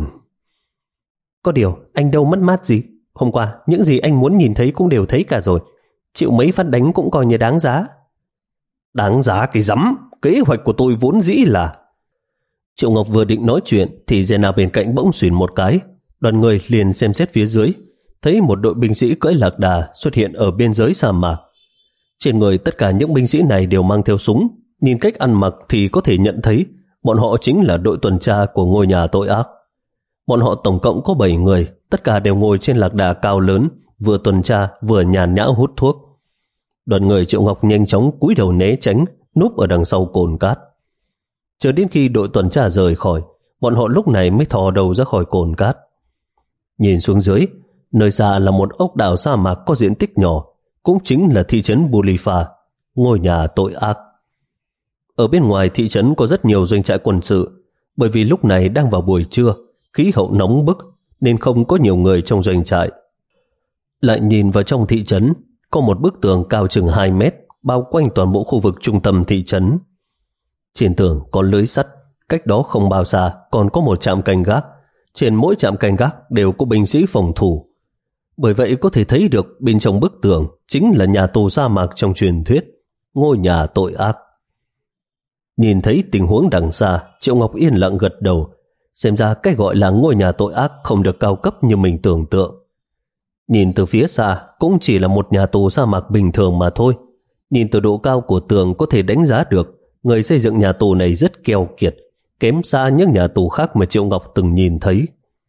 Có điều, anh đâu mất mát gì. Hôm qua, những gì anh muốn nhìn thấy cũng đều thấy cả rồi. Chịu mấy phát đánh cũng coi như đáng giá. Đáng giá cái rắm. Kế hoạch của tôi vốn dĩ là... Triệu Ngọc vừa định nói chuyện thì Jenna bên cạnh bỗng xuyển một cái. Đoàn người liền xem xét phía dưới, thấy một đội binh sĩ cưỡi lạc đà xuất hiện ở biên giới sa mạc. Trên người tất cả những binh sĩ này đều mang theo súng. Nhìn cách ăn mặc thì có thể nhận thấy bọn họ chính là đội tuần tra của ngôi nhà tội ác. Bọn họ tổng cộng có bảy người, tất cả đều ngồi trên lạc đà cao lớn, vừa tuần tra vừa nhàn nhã hút thuốc. Đoàn người Triệu Ngọc nhanh chóng cúi đầu né tránh, núp ở đằng sau cồn cát. Chờ đến khi đội tuần tra rời khỏi, bọn họ lúc này mới thò đầu ra khỏi cồn cát. Nhìn xuống dưới, nơi xa là một ốc đảo sa mạc có diện tích nhỏ, cũng chính là thị trấn Bulifa, ngôi nhà tội ác. Ở bên ngoài thị trấn có rất nhiều doanh trại quân sự, bởi vì lúc này đang vào buổi trưa, khí hậu nóng bức nên không có nhiều người trong doanh trại. Lại nhìn vào trong thị trấn, có một bức tường cao chừng hai mét bao quanh toàn bộ khu vực trung tâm thị trấn. Trên tường có lưới sắt, cách đó không bao xa còn có một trạm canh gác. Trên mỗi trạm canh gác đều có binh sĩ phòng thủ. Bởi vậy có thể thấy được bên trong bức tường chính là nhà tù sa mạc trong truyền thuyết, ngôi nhà tội ác. Nhìn thấy tình huống đằng xa, Triệu Ngọc yên lặng gật đầu. Xem ra cái gọi là ngôi nhà tội ác không được cao cấp như mình tưởng tượng. Nhìn từ phía xa cũng chỉ là một nhà tù sa mạc bình thường mà thôi. Nhìn từ độ cao của tường có thể đánh giá được người xây dựng nhà tù này rất keo kiệt, kém xa những nhà tù khác mà Triệu Ngọc từng nhìn thấy.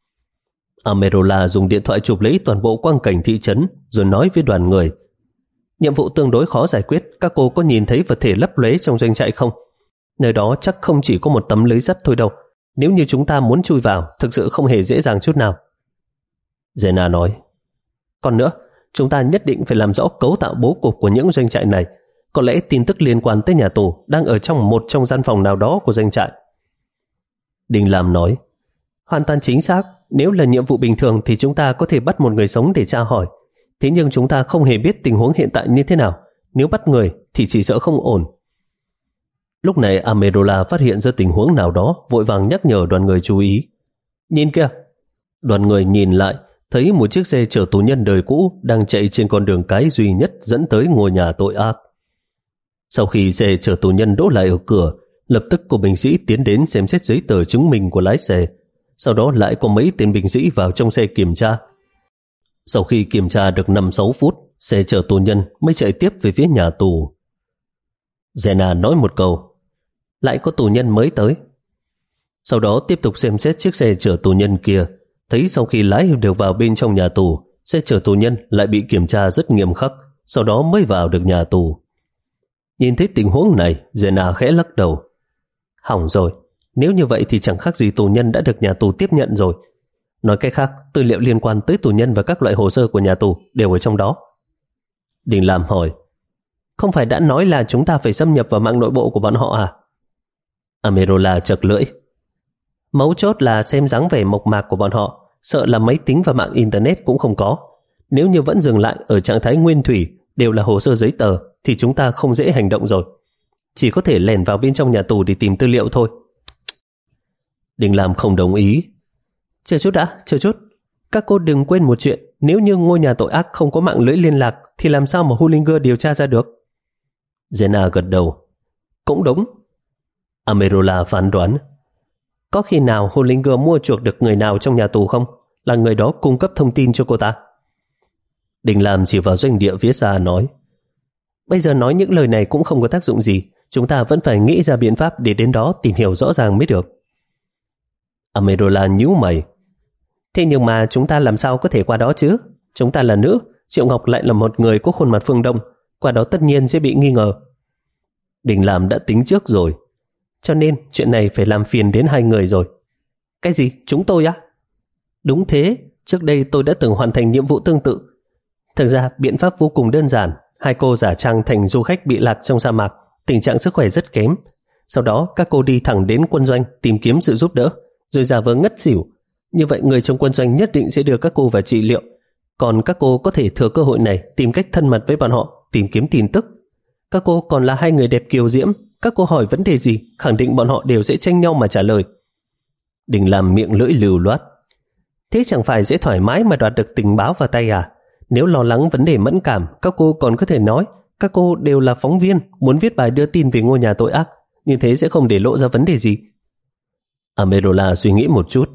Amerola dùng điện thoại chụp lấy toàn bộ quang cảnh thị trấn rồi nói với đoàn người. Nhiệm vụ tương đối khó giải quyết, các cô có nhìn thấy vật thể lấp lóe trong doanh trại không? Nơi đó chắc không chỉ có một tấm lưới sắt thôi đâu. Nếu như chúng ta muốn chui vào, thực sự không hề dễ dàng chút nào. Jenna nói. Còn nữa, chúng ta nhất định phải làm rõ cấu tạo bố cục của những doanh trại này. Có lẽ tin tức liên quan tới nhà tù đang ở trong một trong gian phòng nào đó của doanh trại. Đình Lam nói. Hoàn toàn chính xác. Nếu là nhiệm vụ bình thường thì chúng ta có thể bắt một người sống để tra hỏi. Thế nhưng chúng ta không hề biết tình huống hiện tại như thế nào. Nếu bắt người thì chỉ sợ không ổn. Lúc này Amerola phát hiện ra tình huống nào đó, vội vàng nhắc nhở đoàn người chú ý. Nhìn kìa! Đoàn người nhìn lại, thấy một chiếc xe chở tù nhân đời cũ đang chạy trên con đường cái duy nhất dẫn tới ngôi nhà tội ác. Sau khi xe chở tù nhân đỗ lại ở cửa, lập tức có binh sĩ tiến đến xem xét giấy tờ chứng minh của lái xe. Sau đó lại có mấy tên binh sĩ vào trong xe kiểm tra. Sau khi kiểm tra được năm sáu phút, xe chở tù nhân mới chạy tiếp về phía nhà tù. Zena nói một câu, lại có tù nhân mới tới. Sau đó tiếp tục xem xét chiếc xe chở tù nhân kia, thấy sau khi lái được vào bên trong nhà tù, xe chở tù nhân lại bị kiểm tra rất nghiêm khắc, sau đó mới vào được nhà tù. Nhìn thấy tình huống này, Zena khẽ lắc đầu. Hỏng rồi, nếu như vậy thì chẳng khác gì tù nhân đã được nhà tù tiếp nhận rồi. Nói cách khác, tư liệu liên quan tới tù nhân và các loại hồ sơ của nhà tù đều ở trong đó. Đình Lam hỏi, không phải đã nói là chúng ta phải xâm nhập vào mạng nội bộ của bọn họ à? Amerola chật lưỡi. Mấu chốt là xem dáng vẻ mộc mạc của bọn họ, sợ là máy tính và mạng internet cũng không có. Nếu như vẫn dừng lại ở trạng thái nguyên thủy, đều là hồ sơ giấy tờ, thì chúng ta không dễ hành động rồi. Chỉ có thể lẻn vào bên trong nhà tù để tìm tư liệu thôi. Đình Lam không đồng ý. Chờ chút đã, chờ chút. Các cô đừng quên một chuyện, nếu như ngôi nhà tội ác không có mạng lưới liên lạc thì làm sao mà Hullinger điều tra ra được? Zena gật đầu. Cũng đúng. Amerola phán đoán. Có khi nào Hullinger mua chuộc được người nào trong nhà tù không? Là người đó cung cấp thông tin cho cô ta. Đình Lam chỉ vào doanh địa phía xa nói, bây giờ nói những lời này cũng không có tác dụng gì, chúng ta vẫn phải nghĩ ra biện pháp để đến đó tìm hiểu rõ ràng mới được. Amerola nhíu mày. Thế nhưng mà chúng ta làm sao có thể qua đó chứ? Chúng ta là nữ, Triệu Ngọc lại là một người có khuôn mặt phương Đông, qua đó tất nhiên sẽ bị nghi ngờ. Đình Lam đã tính trước rồi, cho nên chuyện này phải làm phiền đến hai người rồi. Cái gì? Chúng tôi á? Đúng thế, trước đây tôi đã từng hoàn thành nhiệm vụ tương tự. Thực ra biện pháp vô cùng đơn giản, hai cô giả trang thành du khách bị lạc trong sa mạc, tình trạng sức khỏe rất kém. Sau đó các cô đi thẳng đến quân doanh tìm kiếm sự giúp đỡ, rồi giả vờ ngất xỉu. Như vậy người trong quân doanh nhất định sẽ đưa các cô vào trị liệu. Còn các cô có thể thừa cơ hội này tìm cách thân mật với bọn họ, tìm kiếm tin tức. Các cô còn là hai người đẹp kiều diễm, các cô hỏi vấn đề gì, khẳng định bọn họ đều sẽ tranh nhau mà trả lời. Đình Lam miệng lưỡi lưu loát. Thế chẳng phải dễ thoải mái mà đoạt được tình báo vào tay à? Nếu lo lắng vấn đề mẫn cảm, các cô còn có thể nói các cô đều là phóng viên, muốn viết bài đưa tin về ngôi nhà tội ác, như thế sẽ không để lộ ra vấn đề gì. Amerola suy nghĩ một chút.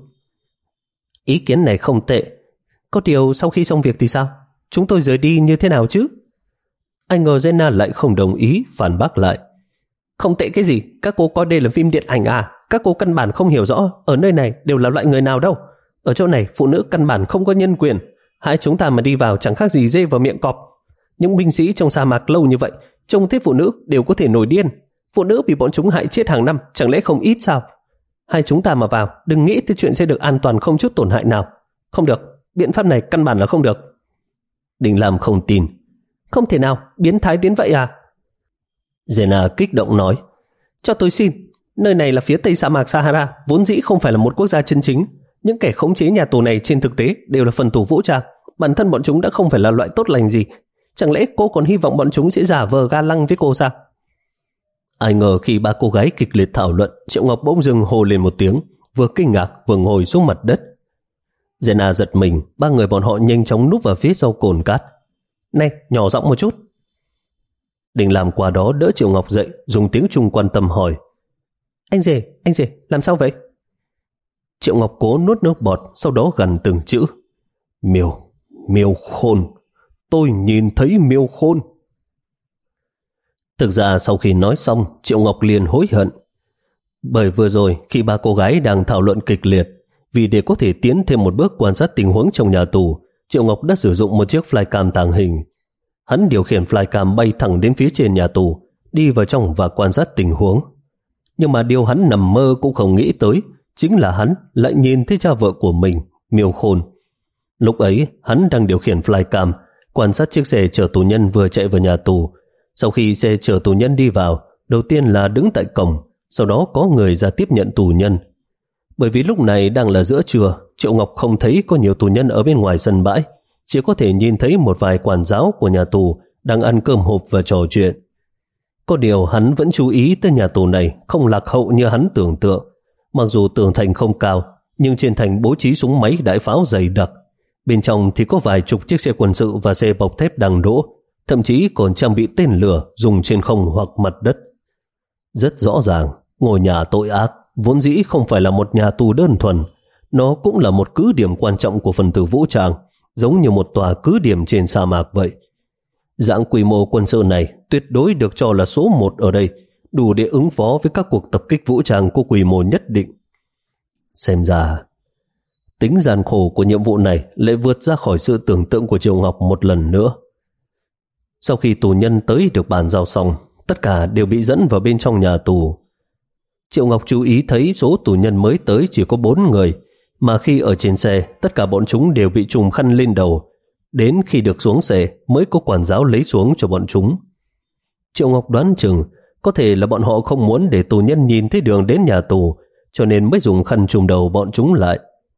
Ý kiến này không tệ. Có điều sau khi xong việc thì sao? Chúng tôi rời đi như thế nào chứ? Anh ngờ Zena lại không đồng ý, phản bác lại. Không tệ cái gì? Các cô coi đây là phim điện ảnh à? Các cô căn bản không hiểu rõ ở nơi này đều là loại người nào đâu. Ở chỗ này phụ nữ căn bản không có nhân quyền. Hai chúng ta mà đi vào chẳng khác gì dê vào miệng cọp. Những binh sĩ trong sa mạc lâu như vậy, trông thấy phụ nữ đều có thể nổi điên. Phụ nữ bị bọn chúng hại chết hàng năm, chẳng lẽ không ít sao? Hai chúng ta mà vào, đừng nghĩ tới chuyện sẽ được an toàn không chút tổn hại nào. Không được, biện pháp này căn bản là không được. Đình Lam không tin. Không thể nào, biến thái đến vậy à? Zena kích động nói, cho tôi xin, nơi này là phía tây sa mạc Sahara, vốn dĩ không phải là một quốc gia chân chính. Những kẻ khống chế nhà tù này trên thực tế đều là phần tử vũ trang. Bản thân bọn chúng đã không phải là loại tốt lành gì. Chẳng lẽ cô còn hy vọng bọn chúng sẽ giả vờ ga lăng với cô sao? Ai ngờ khi ba cô gái kịch liệt thảo luận, Triệu Ngọc bỗng dưng hô lên một tiếng, vừa kinh ngạc vừa ngồi xuống mặt đất. Zena giật mình, ba người bọn họ nhanh chóng núp vào phía sau cồn cát. Này, nhỏ giọng một chút. Đình Lam qua đó đỡ Triệu Ngọc dậy, dùng tiếng Trung quan tâm hỏi. Anh rể, anh rể, làm sao vậy? Triệu Ngọc cố nuốt nước bọt, sau đó gằn từng chữ. Miêu, Miêu Khôn, tôi nhìn thấy Miêu Khôn. Thực ra sau khi nói xong, Triệu Ngọc liền hối hận. Bởi vừa rồi khi ba cô gái đang thảo luận kịch liệt, vì để có thể tiến thêm một bước quan sát tình huống trong nhà tù, Triệu Ngọc đã sử dụng một chiếc flycam tàng hình. Hắn điều khiển flycam bay thẳng đến phía trên nhà tù, đi vào trong và quan sát tình huống. Nhưng mà điều hắn nằm mơ cũng không nghĩ tới chính là hắn lại nhìn thấy cha vợ của mình, Miêu Khôn. Lúc ấy hắn đang điều khiển flycam quan sát chiếc xe chở tù nhân vừa chạy vào nhà tù. Sau khi xe chở tù nhân đi vào, đầu tiên là đứng tại cổng, sau đó có người ra tiếp nhận tù nhân. Bởi vì lúc này đang là giữa trưa, Triệu Ngọc không thấy có nhiều tù nhân ở bên ngoài sân bãi, chỉ có thể nhìn thấy một vài quản giáo của nhà tù đang ăn cơm hộp và trò chuyện. Có điều hắn vẫn chú ý tới nhà tù này không lạc hậu như hắn tưởng tượng. Mặc dù tường thành không cao, nhưng trên thành bố trí súng máy đại pháo dày đặc. Bên trong thì có vài chục chiếc xe quân sự và xe bọc thép đang đỗ, thậm chí còn trang bị tên lửa dùng trên không hoặc mặt đất. Rất rõ ràng, ngôi nhà tội ác vốn dĩ không phải là một nhà tù đơn thuần, nó cũng là một cứ điểm quan trọng của phần tử vũ trang, giống như một tòa cứ điểm trên sa mạc vậy. Dạng quy mô quân sự này tuyệt đối được cho là số một ở đây, đủ để ứng phó với các cuộc tập kích vũ trang có quy mô nhất định. Xem ra, tính gian khổ của nhiệm vụ này lại vượt ra khỏi sự tưởng tượng của Triệu Ngọc một lần nữa. Sau khi tù nhân tới được bàn giao xong, tất cả đều bị dẫn vào bên trong nhà tù. Triệu Ngọc chú ý thấy số tù nhân mới tới chỉ có bốn người, mà khi ở trên xe, tất cả bọn chúng đều bị trùm khăn lên đầu. Đến khi được xuống xe mới có quản giáo lấy xuống cho bọn chúng. Triệu Ngọc đoán chừng có thể là bọn họ không muốn để tù nhân nhìn thấy đường đến nhà tù, cho nên mới dùng khăn trùm đầu bọn chúng lại.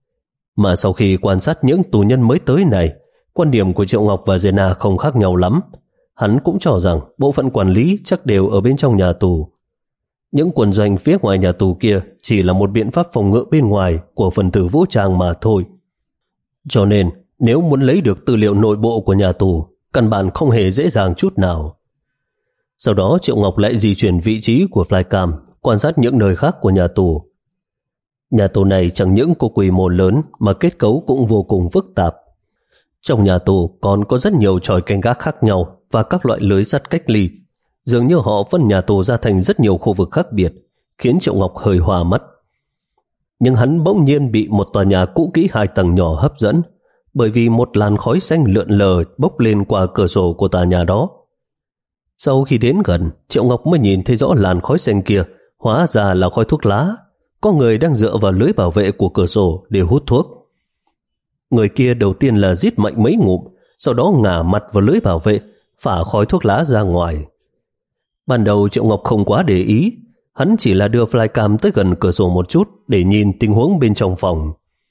Mà sau khi quan sát những tù nhân mới tới này, quan điểm của Triệu Ngọc và Zena không khác nhau lắm. Hắn cũng cho rằng bộ phận quản lý chắc đều ở bên trong nhà tù. Những quần doanh phía ngoài nhà tù kia chỉ là một biện pháp phòng ngự bên ngoài của phần tử vũ trang mà thôi. Cho nên, nếu muốn lấy được tư liệu nội bộ của nhà tù, căn bản không hề dễ dàng chút nào. Sau đó Triệu Ngọc lại di chuyển vị trí của flycam, quan sát những nơi khác của nhà tù. Nhà tù này chẳng những có quy mô lớn mà kết cấu cũng vô cùng phức tạp. Trong nhà tù còn có rất nhiều chòi canh gác khác nhau và các loại lưới sắt cách ly. Dường như họ phân nhà tù ra thành rất nhiều khu vực khác biệt, khiến Triệu Ngọc hơi hoa mắt. Nhưng hắn bỗng nhiên bị một tòa nhà cũ kỹ hai tầng nhỏ hấp dẫn, bởi vì một làn khói xanh lượn lờ bốc lên qua cửa sổ của tòa nhà đó. Sau khi đến gần, Triệu Ngọc mới nhìn thấy rõ làn khói xanh kia hóa ra là khói thuốc lá. Có người đang dựa vào lưới bảo vệ của cửa sổ để hút thuốc. Người kia đầu tiên là rít mạnh mấy ngụm, sau đó ngả mặt vào lưới bảo vệ, phả khói thuốc lá ra ngoài. Ban đầu Triệu Ngọc không quá để ý, hắn chỉ là đưa flycam tới gần cửa sổ một chút để nhìn tình huống bên trong phòng.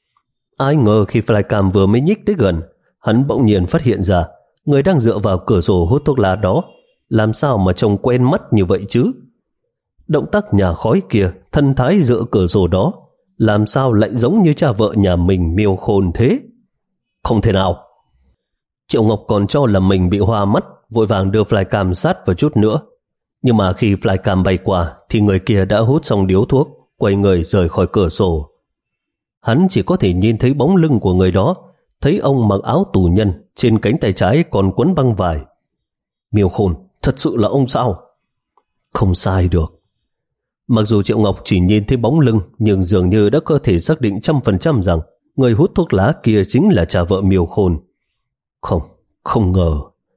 Ai ngờ khi flycam vừa mới nhích tới gần, hắn bỗng nhiên phát hiện ra người đang dựa vào cửa sổ hút thuốc lá đó làm sao mà trông quen mắt như vậy chứ. Động tác nhà khói kia, thân thái dựa cửa sổ đó, làm sao lại giống như cha vợ nhà mình Miêu Khôn thế? Không thể nào. Triệu Ngọc còn cho là mình bị hoa mắt, vội vàng đưa flycam sát vào chút nữa. Nhưng mà khi flycam bay qua thì người kia đã hút xong điếu thuốc, quay người rời khỏi cửa sổ. Hắn chỉ có thể nhìn thấy bóng lưng của người đó, thấy ông mặc áo tù nhân, trên cánh tay trái còn quấn băng vải. Miêu Khôn, thật sự là ông sao? Không sai được. Mặc dù Triệu Ngọc chỉ nhìn thấy bóng lưng, nhưng dường như đã có thể xác định trăm phần trăm rằng người hút thuốc lá kia chính là cha vợ Miêu Khôn. Không, không ngờ.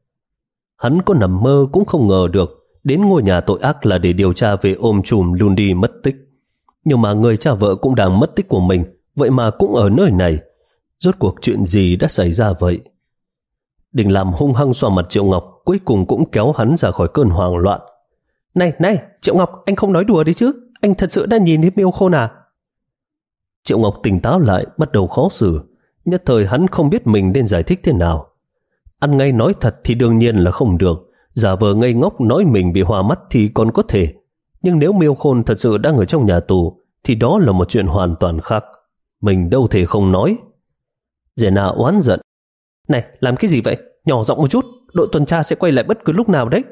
Hắn có nằm mơ cũng không ngờ được đến ngôi nhà tội ác là để điều tra về ôm chùm Lundi mất tích. Nhưng mà người cha vợ cũng đang mất tích của mình, vậy mà cũng ở nơi này. Rốt cuộc chuyện gì đã xảy ra vậy? Định làm hung hăng xoa mặt Triệu Ngọc, cuối cùng cũng kéo hắn ra khỏi cơn hoảng loạn. Này, này, Triệu Ngọc, anh không nói đùa đấy chứ? Anh thật sự đã nhìn thấy Miêu Khôn à? Triệu Ngọc tỉnh táo lại, bắt đầu khó xử. Nhất thời hắn không biết mình nên giải thích thế nào. Ăn ngay nói thật thì đương nhiên là không được. Giả vờ ngây ngốc nói mình bị hoa mắt thì còn có thể. Nhưng nếu Miêu Khôn thật sự đang ở trong nhà tù thì đó là một chuyện hoàn toàn khác. Mình đâu thể không nói. Zena oán giận. Này, làm cái gì vậy? Nhỏ giọng một chút, đội tuần tra sẽ quay lại bất cứ lúc nào đấy.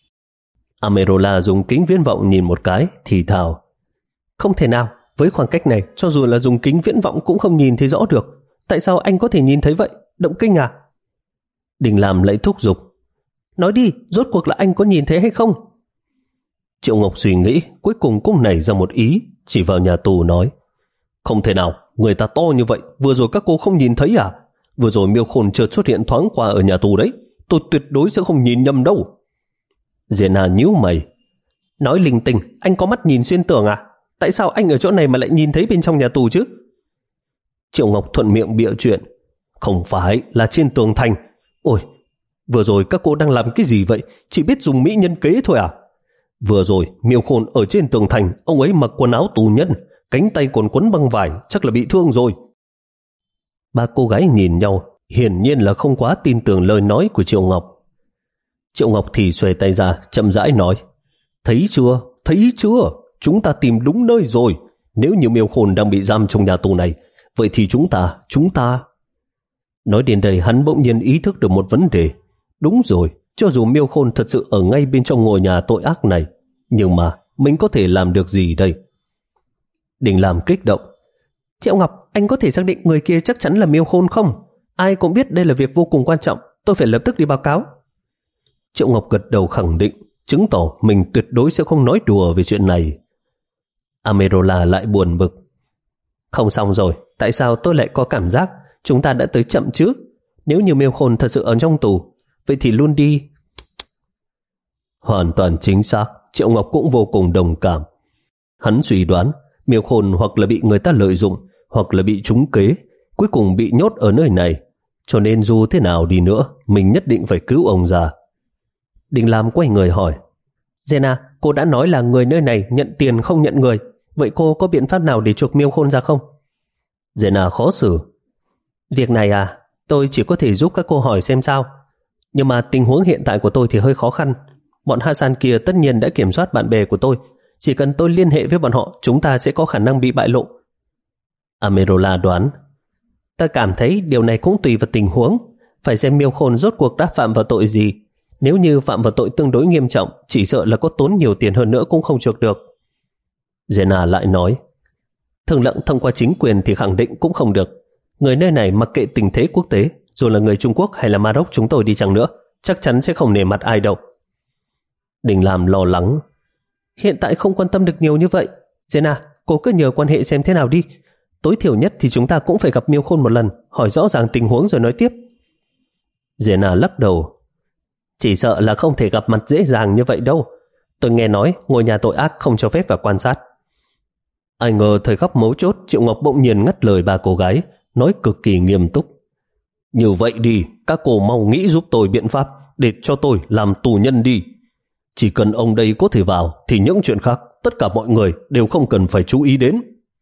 Amerola dùng kính viễn vọng nhìn một cái, thì thào. Không thể nào, với khoảng cách này, cho dù là dùng kính viễn vọng cũng không nhìn thấy rõ được. Tại sao anh có thể nhìn thấy vậy? Động kinh à? Đình Làm lại thúc giục. Nói đi, rốt cuộc là anh có nhìn thấy hay không? Triệu Ngọc suy nghĩ, cuối cùng cũng nảy ra một ý, chỉ vào nhà tù nói. Không thể nào, người ta to như vậy, vừa rồi các cô không nhìn thấy à? Vừa rồi Miêu Khôn chợt xuất hiện thoáng qua ở nhà tù đấy, tôi tuyệt đối sẽ không nhìn nhầm đâu. Zena nhíu mày. Nói linh tinh, anh có mắt nhìn xuyên tường à? Tại sao anh ở chỗ này mà lại nhìn thấy bên trong nhà tù chứ? Triệu Ngọc thuận miệng bịa chuyện. Không phải, là trên tường thành. Ôi, vừa rồi các cô đang làm cái gì vậy? Chỉ biết dùng mỹ nhân kế thôi à? Vừa rồi Miêu Khôn ở trên tường thành, ông ấy mặc quần áo tù nhân, cánh tay còn quấn băng vải, chắc là bị thương rồi. Ba cô gái nhìn nhau, hiển nhiên là không quá tin tưởng lời nói của Triệu Ngọc. Triệu Ngọc thì xuề tay ra, chậm rãi nói. Thấy chưa? Thấy chưa? Chúng ta tìm đúng nơi rồi. Nếu như Miêu Khôn đang bị giam trong nhà tù này, vậy thì chúng ta, chúng ta... Nói đến đây hắn bỗng nhiên ý thức được một vấn đề. Đúng rồi, Cho dù Miêu Khôn thật sự ở ngay bên trong ngôi nhà tội ác này, nhưng mà mình có thể làm được gì đây? Đình Lam kích động. Triệu Ngọc, anh có thể xác định người kia chắc chắn là Miêu Khôn không? Ai cũng biết đây là việc vô cùng quan trọng, tôi phải lập tức đi báo cáo. Triệu Ngọc gật đầu khẳng định, chứng tỏ mình tuyệt đối sẽ không nói đùa về chuyện này. Amerola lại buồn bực. Không xong rồi, tại sao tôi lại có cảm giác chúng ta đã tới chậm chứ? Nếu như Miêu Khôn thật sự ở trong tù, vậy thì luôn đi. Hoàn toàn chính xác, Triệu Ngọc cũng vô cùng đồng cảm. Hắn suy đoán Miêu Khôn hoặc là bị người ta lợi dụng, hoặc là bị trúng kế, cuối cùng bị nhốt ở nơi này. Cho nên dù thế nào đi nữa, mình nhất định phải cứu ông già. Đình Lam quay người hỏi, Zena, cô đã nói là người nơi này nhận tiền không nhận người, vậy cô có biện pháp nào để chuộc Miêu Khôn ra không? Zena khó xử. Việc này à, tôi chỉ có thể giúp các cô hỏi xem sao. Nhưng mà tình huống hiện tại của tôi thì hơi khó khăn. Bọn Hassan kia tất nhiên đã kiểm soát bạn bè của tôi. Chỉ cần tôi liên hệ với bọn họ, chúng ta sẽ có khả năng bị bại lộ. Amerola đoán, ta cảm thấy điều này cũng tùy vào tình huống. Phải xem Miêu Khôn rốt cuộc đã phạm vào tội gì. Nếu như phạm vào tội tương đối nghiêm trọng, chỉ sợ là có tốn nhiều tiền hơn nữa cũng không chuộc được. Zena lại nói, thương lượng thông qua chính quyền thì khẳng định cũng không được. Người nơi này mặc kệ tình thế quốc tế, dù là người Trung Quốc hay là Maroc chúng tôi đi chăng nữa, chắc chắn sẽ không nể mặt ai đâu. Đình Lam lo lắng. Hiện tại không quan tâm được nhiều như vậy. Zena, cô cứ nhờ quan hệ xem thế nào đi. Tối thiểu nhất thì chúng ta cũng phải gặp Miêu Khôn một lần, hỏi rõ ràng tình huống rồi nói tiếp. Zena lắc đầu. Chỉ sợ là không thể gặp mặt dễ dàng như vậy đâu. Tôi nghe nói ngôi nhà tội ác không cho phép vào quan sát. Ai ngờ thời khắc mấu chốt, Triệu Ngọc bỗng nhiên ngắt lời ba cô gái, nói cực kỳ nghiêm túc. Như vậy đi, các cô mau nghĩ giúp tôi biện pháp để cho tôi làm tù nhân đi. Chỉ cần ông đây có thể vào thì những chuyện khác tất cả mọi người đều không cần phải chú ý đến.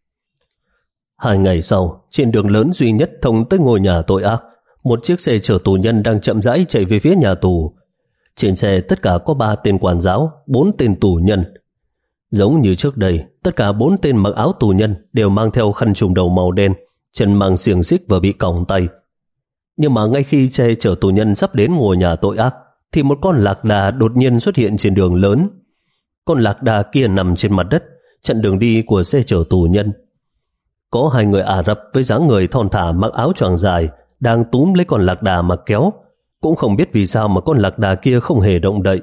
Hai ngày sau, trên đường lớn duy nhất thông tới ngôi nhà tội ác, một chiếc xe chở tù nhân đang chậm rãi chạy về phía nhà tù. Trên xe tất cả có ba tên quản giáo, bốn tên tù nhân. Giống như trước đây, tất cả bốn tên mặc áo tù nhân đều mang theo khăn trùm đầu màu đen, chân mang xiềng xích và bị còng tay. Nhưng mà ngay khi xe chở tù nhân sắp đến ngôi nhà tội ác, thì một con lạc đà đột nhiên xuất hiện trên đường lớn. Con lạc đà kia nằm trên mặt đất, chặn đường đi của xe chở tù nhân. Có hai người Ả Rập với dáng người thon thả mặc áo choàng dài đang túm lấy con lạc đà mà kéo. Cũng không biết vì sao mà con lạc đà kia không hề động đậy.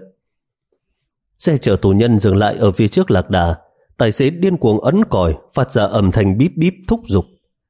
Xe chở tù nhân dừng lại ở phía trước lạc đà. Tài xế điên cuồng ấn còi, phát ra âm thanh bíp bíp thúc giục.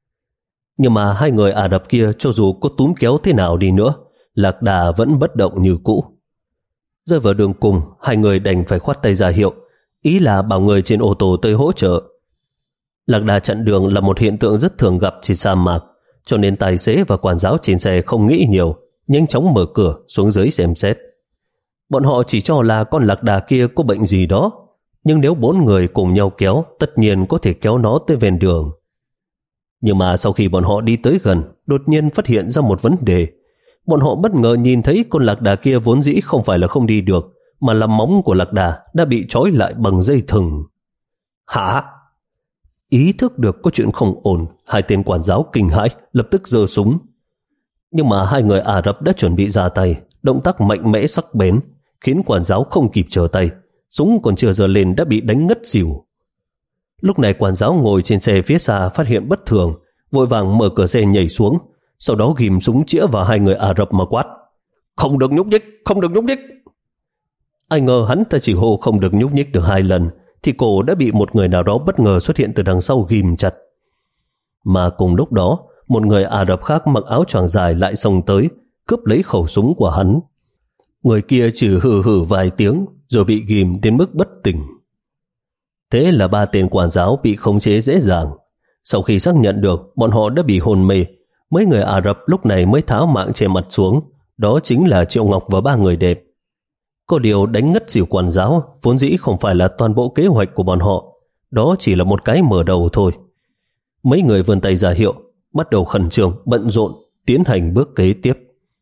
Nhưng mà hai người Ả Rập kia cho dù có túm kéo thế nào đi nữa, lạc đà vẫn bất động như cũ. Rơi vào đường cùng, hai người đành phải khoát tay ra hiệu, ý là bảo người trên ô tô tới hỗ trợ. Lạc đà chặn đường là một hiện tượng rất thường gặp trên sa mạc, cho nên tài xế và quản giáo trên xe không nghĩ nhiều, nhanh chóng mở cửa xuống dưới xem xét. Bọn họ chỉ cho là con lạc đà kia có bệnh gì đó, nhưng nếu bốn người cùng nhau kéo, tất nhiên có thể kéo nó tới ven đường. Nhưng mà sau khi bọn họ đi tới gần, đột nhiên phát hiện ra một vấn đề. Bọn họ bất ngờ nhìn thấy con lạc đà kia vốn dĩ không phải là không đi được, mà là móng của lạc đà đã bị trói lại bằng dây thừng. Hả? Ý thức được có chuyện không ổn, hai tên quản giáo kinh hãi lập tức giơ súng. Nhưng mà hai người Ả Rập đã chuẩn bị ra tay, động tác mạnh mẽ sắc bén, khiến quản giáo không kịp trở tay, súng còn chưa giơ lên đã bị đánh ngất xỉu. Lúc này quản giáo ngồi trên xe phía xa phát hiện bất thường, vội vàng mở cửa xe nhảy xuống, sau đó ghim súng chĩa vào hai người Ả Rập mà quát: Không được nhúc nhích, không được nhúc nhích. Ai ngờ hắn ta chỉ hô không được nhúc nhích được hai lần, thì cổ đã bị một người nào đó bất ngờ xuất hiện từ đằng sau ghim chặt. Mà cùng lúc đó, một người Ả Rập khác mặc áo choàng dài lại xông tới, cướp lấy khẩu súng của hắn. Người kia chỉ hừ hừ vài tiếng, rồi bị ghim đến mức bất tỉnh. Thế là ba tên quản giáo bị khống chế dễ dàng. Sau khi xác nhận được bọn họ đã bị hôn mê, mấy người Ả Rập lúc này mới tháo mạng che mặt xuống. Đó chính là Triệu Ngọc và ba người đẹp. Có điều đánh ngất xỉu quản giáo vốn dĩ không phải là toàn bộ kế hoạch của bọn họ, đó chỉ là một cái mở đầu thôi. Mấy người vươn tay ra hiệu, bắt đầu khẩn trương bận rộn tiến hành bước kế tiếp.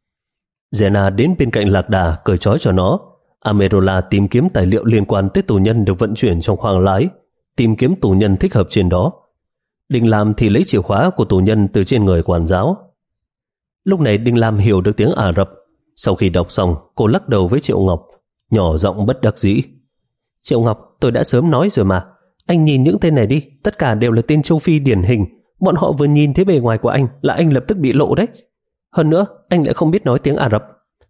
Zena đến bên cạnh lạc đà cởi trói cho nó. Amerola tìm kiếm tài liệu liên quan tới tù nhân được vận chuyển trong khoang lái, tìm kiếm tù nhân thích hợp trên đó. Đinh Lam thì lấy chìa khóa của tù nhân từ trên người quản giáo. Lúc này Đinh Lam hiểu được tiếng Ả Rập, Sau khi đọc xong, cô lắc đầu với Triệu Ngọc, nhỏ giọng bất đắc dĩ. Triệu Ngọc, tôi đã sớm nói rồi mà. Anh nhìn những tên này đi, tất cả đều là tên châu Phi điển hình. Bọn họ vừa nhìn thấy bề ngoài của anh là anh lập tức bị lộ đấy. Hơn nữa, anh lại không biết nói tiếng Ả Rập.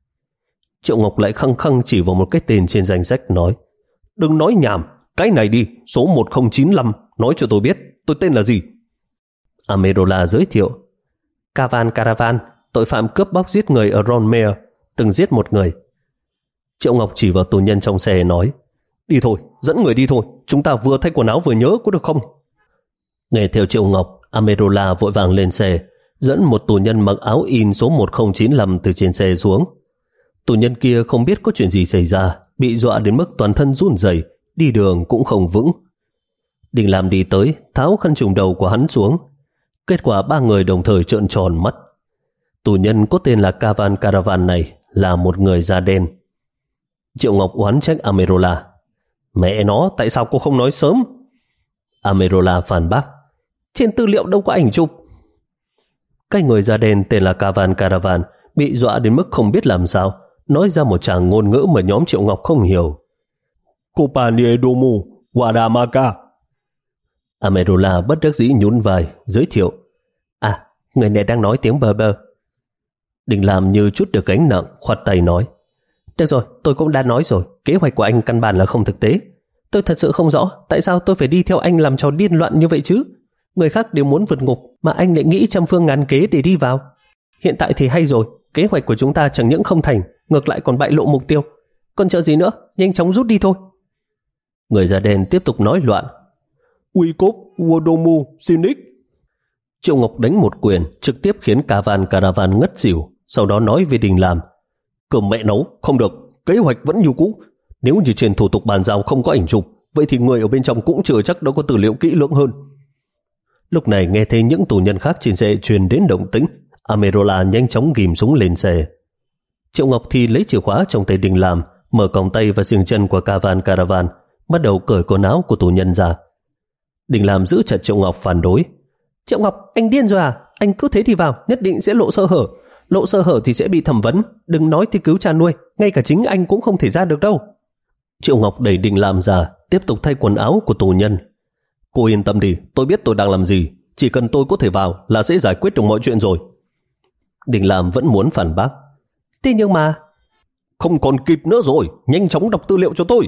Triệu Ngọc lại khăng khăng chỉ vào một cái tên trên danh sách nói, đừng nói nhảm, cái này đi, số một không chín lăm, nói cho tôi biết, tôi tên là gì. Amerola giới thiệu, Cavan Caravan, tội phạm cướp bóc giết người ở Ronmere, từng giết một người. Triệu Ngọc chỉ vào tù nhân trong xe nói, đi thôi, dẫn người đi thôi, chúng ta vừa thay quần áo vừa nhớ có được không? Nghe theo Triệu Ngọc, Amerola vội vàng lên xe, dẫn một tù nhân mặc áo in số một không chín lăm từ trên xe xuống. Tù nhân kia không biết có chuyện gì xảy ra, bị dọa đến mức toàn thân run rẩy, đi đường cũng không vững. Đình Lam đi tới, tháo khăn trùm đầu của hắn xuống. Kết quả ba người đồng thời trợn tròn mắt. Tù nhân có tên là Cavan Caravan này là một người da đen. Triệu Ngọc oán trách Amerola, mẹ nó, tại sao cô không nói sớm? Amerola phản bác, trên tư liệu đâu có ảnh chụp. Cái người da đen tên là Cavan Caravan bị dọa đến mức không biết làm sao, nói ra một tràng ngôn ngữ mà nhóm Triệu Ngọc không hiểu. Compagnie Domo Guadamaca. Amerola bất đắc dĩ nhún vai, giới thiệu, à, người này đang nói tiếng Berber. Đình Lam như chút được gánh nặng, khoát tay nói, được rồi, tôi cũng đã nói rồi, kế hoạch của anh căn bản là không thực tế. Tôi thật sự không rõ tại sao tôi phải đi theo anh làm trò điên loạn như vậy chứ. Người khác đều muốn vượt ngục mà anh lại nghĩ trăm phương ngàn kế để đi vào. Hiện tại thì hay rồi, kế hoạch của chúng ta chẳng những không thành, ngược lại còn bại lộ mục tiêu. Còn chờ gì nữa, nhanh chóng rút đi thôi. Người da đen tiếp tục nói loạn. Uy cốp, Wodomu, Sinic. Triệu Ngọc đánh một quyền, trực tiếp khiến Cavan Caravan ngất xỉu, sau đó nói với Đình Lam, cơm mẹ nấu, không được, kế hoạch vẫn như cũ. Nếu như trên thủ tục bàn giao không có ảnh chụp, vậy thì người ở bên trong cũng chưa chắc đã có tư liệu kỹ lưỡng hơn. Lúc này nghe thấy những tù nhân khác trên xe truyền đến động tĩnh, Amerola nhanh chóng ghim súng lên xe. Triệu Ngọc thì lấy chìa khóa trong tay Đình Lam, mở còng tay và xiềng chân của Cavan Caravan, bắt đầu cởi quần áo của tù nhân ra. Đình Lam giữ chặt Triệu Ngọc phản đối. Triệu Ngọc, anh điên rồi à? Anh cứ thế thì vào, nhất định sẽ lộ sơ hở. Lộ sơ hở thì sẽ bị thẩm vấn, đừng nói thì cứu cha nuôi, ngay cả chính anh cũng không thể ra được đâu. Triệu Ngọc đẩy Đình Lam ra, tiếp tục thay quần áo của tù nhân. Cô yên tâm đi, tôi biết tôi đang làm gì, chỉ cần tôi có thể vào là sẽ giải quyết được mọi chuyện rồi. Đình Lam vẫn muốn phản bác. Thế nhưng mà... Không còn kịp nữa rồi, nhanh chóng đọc tư liệu cho tôi.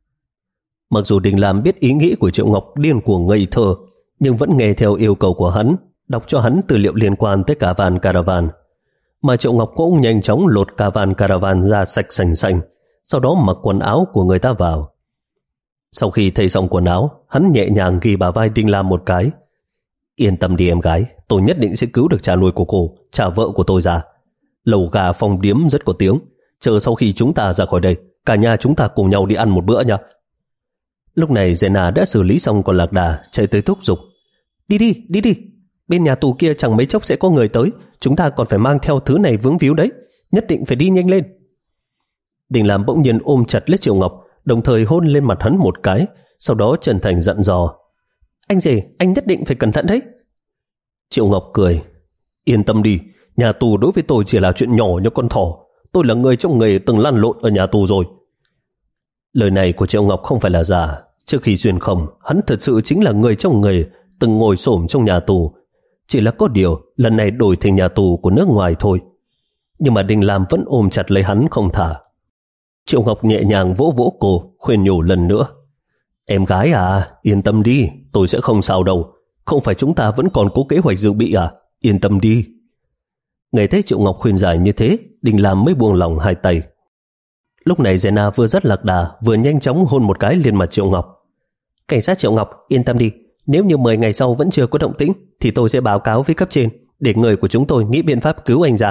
Mặc dù Đình Lam biết ý nghĩ của Triệu Ngọc điên cuồng ngây thơ, nhưng vẫn nghe theo yêu cầu của hắn, đọc cho hắn tư liệu liên quan tới Cavan Caravan. Mà Triệu Ngọc cũng nhanh chóng lột Cavan Caravan ra sạch sành sành, sau đó mặc quần áo của người ta vào. Sau khi thay xong quần áo, hắn nhẹ nhàng ghi bả vai Đình Lam một cái. Yên tâm đi em gái, tôi nhất định sẽ cứu được cha nuôi của cô, cha vợ của tôi ra. Lẩu gà phong điếm rất có tiếng, chờ sau khi chúng ta ra khỏi đây, cả nhà chúng ta cùng nhau đi ăn một bữa nha. Lúc này Zena đã xử lý xong con lạc đà, chạy tới thúc giục. Đi đi, đi đi, bên nhà tù kia chẳng mấy chốc sẽ có người tới, chúng ta còn phải mang theo thứ này vướng víu đấy, nhất định phải đi nhanh lên. Đình Lam bỗng nhiên ôm chặt lấy Triệu Ngọc, đồng thời hôn lên mặt hắn một cái, sau đó chân thành dặn dò. Anh rể, anh nhất định phải cẩn thận đấy. Triệu Ngọc cười. Yên tâm đi, nhà tù đối với tôi chỉ là chuyện nhỏ như con thỏ. Tôi là người trong nghề từng lăn lộn ở nhà tù rồi. Lời này của Triệu Ngọc không phải là giả. Trước khi xuyên không, hắn thật sự chính là người trong nghề, từng ngồi xổm trong nhà tù. Chỉ là có điều, lần này đổi thành nhà tù của nước ngoài thôi. Nhưng mà Đình Lam vẫn ôm chặt lấy hắn không thả. Triệu Ngọc nhẹ nhàng vỗ vỗ cô, khuyên nhủ lần nữa. Em gái à, yên tâm đi, tôi sẽ không sao đâu. Không phải chúng ta vẫn còn có kế hoạch dự bị à? Yên tâm đi. Nghe thấy Triệu Ngọc khuyên giải như thế, Đình Lam mới buông lòng hai tay. Lúc này Zena vừa dắt lạc đà, vừa nhanh chóng hôn một cái lên mặt Triệu Ngọc. Cảnh sát Triệu Ngọc, yên tâm đi. Nếu như mười ngày sau vẫn chưa có động tĩnh, thì tôi sẽ báo cáo với cấp trên, để người của chúng tôi nghĩ biện pháp cứu anh ra.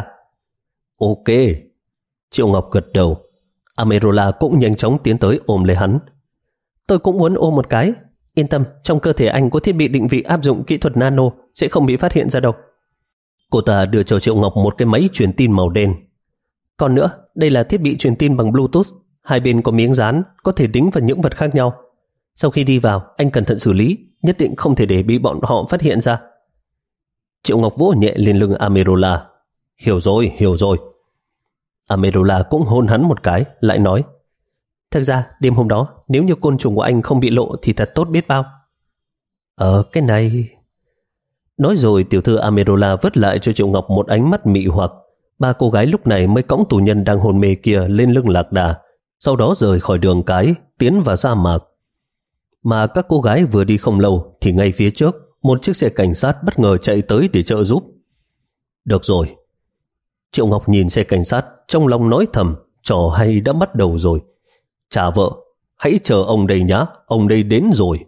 Ok. Triệu Ngọc gật đầu. Amerola cũng nhanh chóng tiến tới ôm lấy hắn. Tôi cũng muốn ôm một cái. Yên tâm, trong cơ thể anh có thiết bị định vị áp dụng kỹ thuật nano, sẽ không bị phát hiện ra đâu. Cô ta đưa cho Triệu Ngọc một cái máy truyền tin màu đen. Còn nữa, đây là thiết bị truyền tin bằng Bluetooth, hai bên có miếng dán, có thể đính vào những vật khác nhau. Sau khi đi vào, anh cẩn thận xử lý, nhất định không thể để bị bọn họ phát hiện ra. Triệu Ngọc vỗ nhẹ lên lưng Amerola. Hiểu rồi, hiểu rồi. Amendola cũng hôn hắn một cái, lại nói: Thật ra đêm hôm đó nếu như côn trùng của anh không bị lộ thì thật tốt biết bao. Ờ cái này... Nói rồi tiểu thư Amendola vứt lại cho Triệu Ngọc một ánh mắt mị hoặc. Ba cô gái lúc này mới cõng tù nhân đang hôn mê kia lên lưng lạc đà, sau đó rời khỏi đường cái, tiến vào sa mạc. Mà các cô gái vừa đi không lâu thì ngay phía trước, một chiếc xe cảnh sát bất ngờ chạy tới để trợ giúp. Được rồi. Triệu Ngọc nhìn xe cảnh sát, trong lòng nói thầm, trò hay đã bắt đầu rồi. Trả vợ, hãy chờ ông đây nhá, ông đây đến rồi.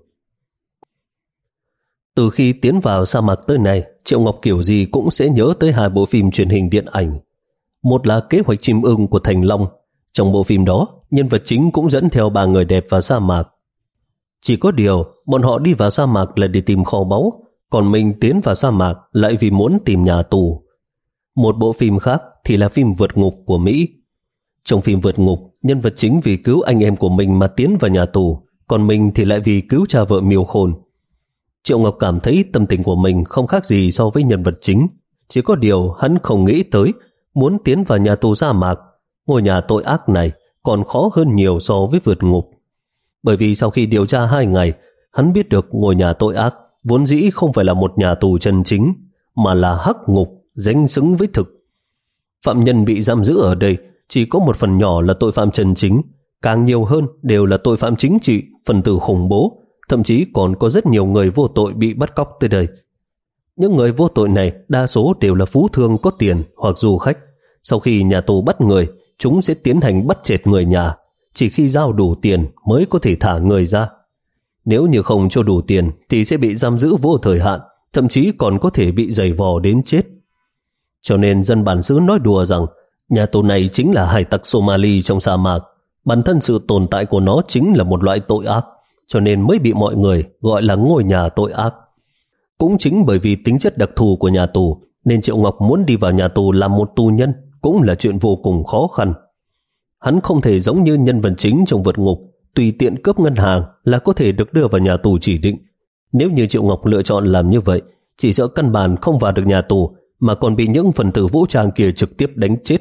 Từ khi tiến vào sa mạc tới này, Triệu Ngọc kiểu gì cũng sẽ nhớ tới hai bộ phim truyền hình điện ảnh. Một là Kế hoạch chim ưng của Thành Long. Trong bộ phim đó, nhân vật chính cũng dẫn theo ba người đẹp vào sa mạc. Chỉ có điều, bọn họ đi vào sa mạc là để tìm kho báu, còn mình tiến vào sa mạc lại vì muốn tìm nhà tù. Một bộ phim khác thì là phim Vượt Ngục của Mỹ. Trong phim Vượt Ngục, nhân vật chính vì cứu anh em của mình mà tiến vào nhà tù, còn mình thì lại vì cứu cha vợ Miêu Khôn. Triệu Ngọc cảm thấy tâm tình của mình không khác gì so với nhân vật chính. Chỉ có điều hắn không nghĩ tới muốn tiến vào nhà tù sa mạc, ngôi nhà tội ác này còn khó hơn nhiều so với Vượt Ngục. Bởi vì sau khi điều tra hai ngày, hắn biết được ngôi nhà tội ác vốn dĩ không phải là một nhà tù chân chính, mà là hắc ngục danh xứng với thực. Phạm nhân bị giam giữ ở đây chỉ có một phần nhỏ là tội phạm chân chính, càng nhiều hơn đều là tội phạm chính trị, phần tử khủng bố, thậm chí còn có rất nhiều người vô tội bị bắt cóc tới đây. Những người vô tội này đa số đều là phú thương có tiền hoặc du khách. Sau khi nhà tù bắt người, chúng sẽ tiến hành bắt chẹt người nhà, chỉ khi giao đủ tiền mới có thể thả người ra. Nếu như không cho đủ tiền thì sẽ bị giam giữ vô thời hạn, thậm chí còn có thể bị giày vò đến chết. Cho nên dân bản xứ nói đùa rằng nhà tù này chính là hải tặc Somali trong sa mạc. Bản thân sự tồn tại của nó chính là một loại tội ác, cho nên mới bị mọi người gọi là ngôi nhà tội ác. Cũng chính bởi vì tính chất đặc thù của nhà tù, nên Triệu Ngọc muốn đi vào nhà tù làm một tù nhân cũng là chuyện vô cùng khó khăn. Hắn không thể giống như nhân vật chính trong Vượt Ngục, tùy tiện cướp ngân hàng là có thể được đưa vào nhà tù chỉ định. Nếu như Triệu Ngọc lựa chọn làm như vậy, chỉ sợ căn bản không vào được nhà tù, mà còn bị những phần tử vũ trang kia trực tiếp đánh chết.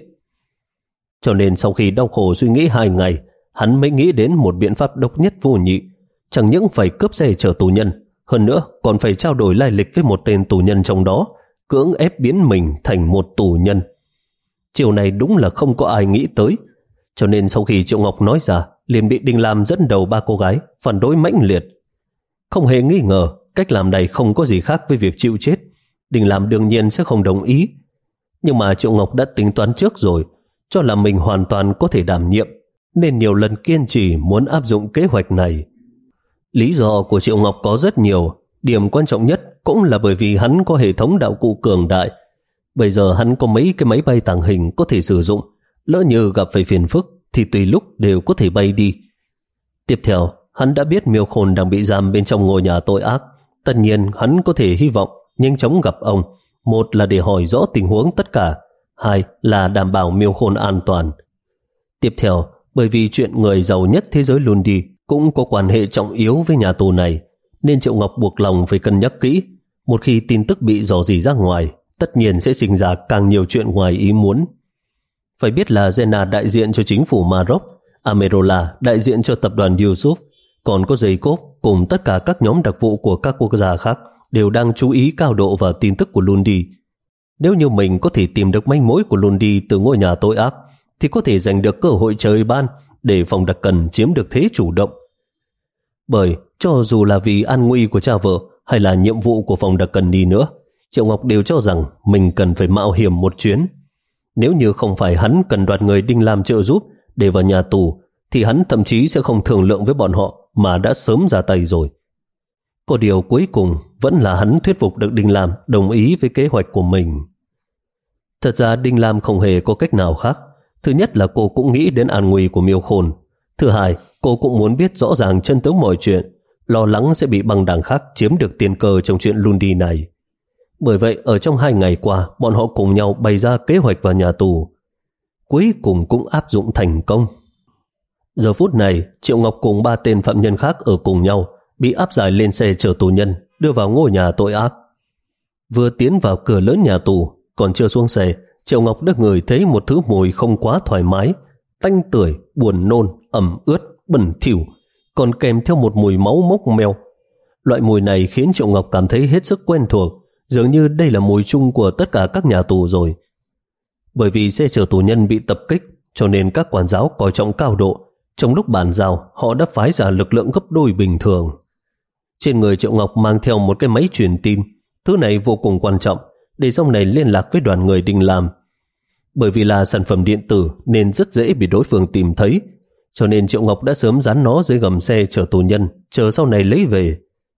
Cho nên sau khi đau khổ suy nghĩ hai ngày, hắn mới nghĩ đến một biện pháp độc nhất vô nhị. Chẳng những phải cướp xe chở tù nhân, hơn nữa còn phải trao đổi lai lịch với một tên tù nhân trong đó, cưỡng ép biến mình thành một tù nhân. Chiều này đúng là không có ai nghĩ tới. Cho nên sau khi Triệu Ngọc nói ra, liền bị Đinh Lam dẫn đầu ba cô gái phản đối mãnh liệt. Không hề nghi ngờ, cách làm này không có gì khác với việc chịu chết. Đinh Lam đương nhiên sẽ không đồng ý. Nhưng mà Triệu Ngọc đã tính toán trước rồi, cho là mình hoàn toàn có thể đảm nhiệm, nên nhiều lần kiên trì muốn áp dụng kế hoạch này. Lý do của Triệu Ngọc có rất nhiều, điểm quan trọng nhất cũng là bởi vì hắn có hệ thống đạo cụ cường đại. Bây giờ hắn có mấy cái máy bay tàng hình có thể sử dụng, lỡ như gặp phải phiền phức thì tùy lúc đều có thể bay đi. Tiếp theo, hắn đã biết Miêu Khôn đang bị giam bên trong ngôi nhà tội ác. Tất nhiên hắn có thể hy vọng nhanh chóng gặp ông, một là để hỏi rõ tình huống tất cả, hai là đảm bảo Miêu Khôn an toàn. Tiếp theo, bởi vì chuyện người giàu nhất thế giới Lundi cũng có quan hệ trọng yếu với nhà tù này, nên Triệu Ngọc buộc lòng phải cân nhắc kỹ. Một khi tin tức bị rò rỉ ra ngoài, tất nhiên sẽ sinh ra càng nhiều chuyện ngoài ý muốn. Phải biết là Zena đại diện cho chính phủ Maroc, Amerola đại diện cho tập đoàn Yusuf, còn có Jacob cùng tất cả các nhóm đặc vụ của các quốc gia khác đều đang chú ý cao độ vào tin tức của Lundi. Nếu như mình có thể tìm được manh mối của Lundi từ ngôi nhà tội ác, thì có thể giành được cơ hội trời ban để phòng đặc cần chiếm được thế chủ động. Bởi cho dù là vì an nguy của cha vợ hay là nhiệm vụ của phòng đặc cần đi nữa, Triệu Ngọc đều cho rằng mình cần phải mạo hiểm một chuyến. Nếu như không phải hắn cần đoạt người Đinh Lam trợ giúp để vào nhà tù, thì hắn thậm chí sẽ không thương lượng với bọn họ mà đã sớm ra tay rồi. Có điều cuối cùng vẫn là hắn thuyết phục được Đinh Lam đồng ý với kế hoạch của mình. Thật ra Đinh Lam không hề có cách nào khác. Thứ nhất là cô cũng nghĩ đến an nguy của Miêu Khôn. Thứ hai, cô cũng muốn biết rõ ràng chân tướng mọi chuyện, lo lắng sẽ bị băng đảng khác chiếm được tiền cơ trong chuyện Lundi này. Bởi vậy, ở trong hai ngày qua, bọn họ cùng nhau bày ra kế hoạch vào nhà tù. Cuối cùng cũng áp dụng thành công. Giờ phút này, Triệu Ngọc cùng ba tên phạm nhân khác ở cùng nhau, bị áp giải lên xe chở tù nhân, đưa vào ngôi nhà tội ác. Vừa tiến vào cửa lớn nhà tù, còn chưa xuống xe, Triệu Ngọc đã ngửi thấy một thứ mùi không quá thoải mái, tanh tưởi, buồn nôn, ẩm ướt, bẩn thỉu, còn kèm theo một mùi máu mốc meo. Loại mùi này khiến Triệu Ngọc cảm thấy hết sức quen thuộc, dường như đây là mùi chung của tất cả các nhà tù rồi. Bởi vì xe chở tù nhân bị tập kích, cho nên các quản giáo coi trọng cao độ. Trong lúc bàn giao, họ đã phái ra lực lượng gấp đôi bình thường. Trên người Triệu Ngọc mang theo một cái máy truyền tin. Thứ này vô cùng quan trọng, để sau này liên lạc với đoàn người Đình Lam. Bởi vì là sản phẩm điện tử nên rất dễ bị đối phương tìm thấy, cho nên Triệu Ngọc đã sớm dán nó dưới gầm xe chở tù nhân, chờ sau này lấy về.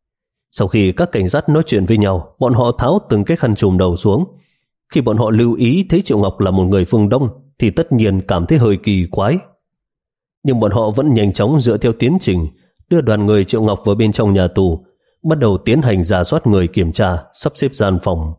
Sau khi các cảnh sát nói chuyện với nhau, bọn họ tháo từng cái khăn trùm đầu xuống. Khi bọn họ lưu ý thấy Triệu Ngọc là một người phương Đông thì tất nhiên cảm thấy hơi kỳ quái. Nhưng bọn họ vẫn nhanh chóng dựa theo tiến trình đưa đoàn người Triệu Ngọc vào bên trong nhà tù, bắt đầu tiến hành rà soát người, kiểm tra, sắp xếp gian phòng.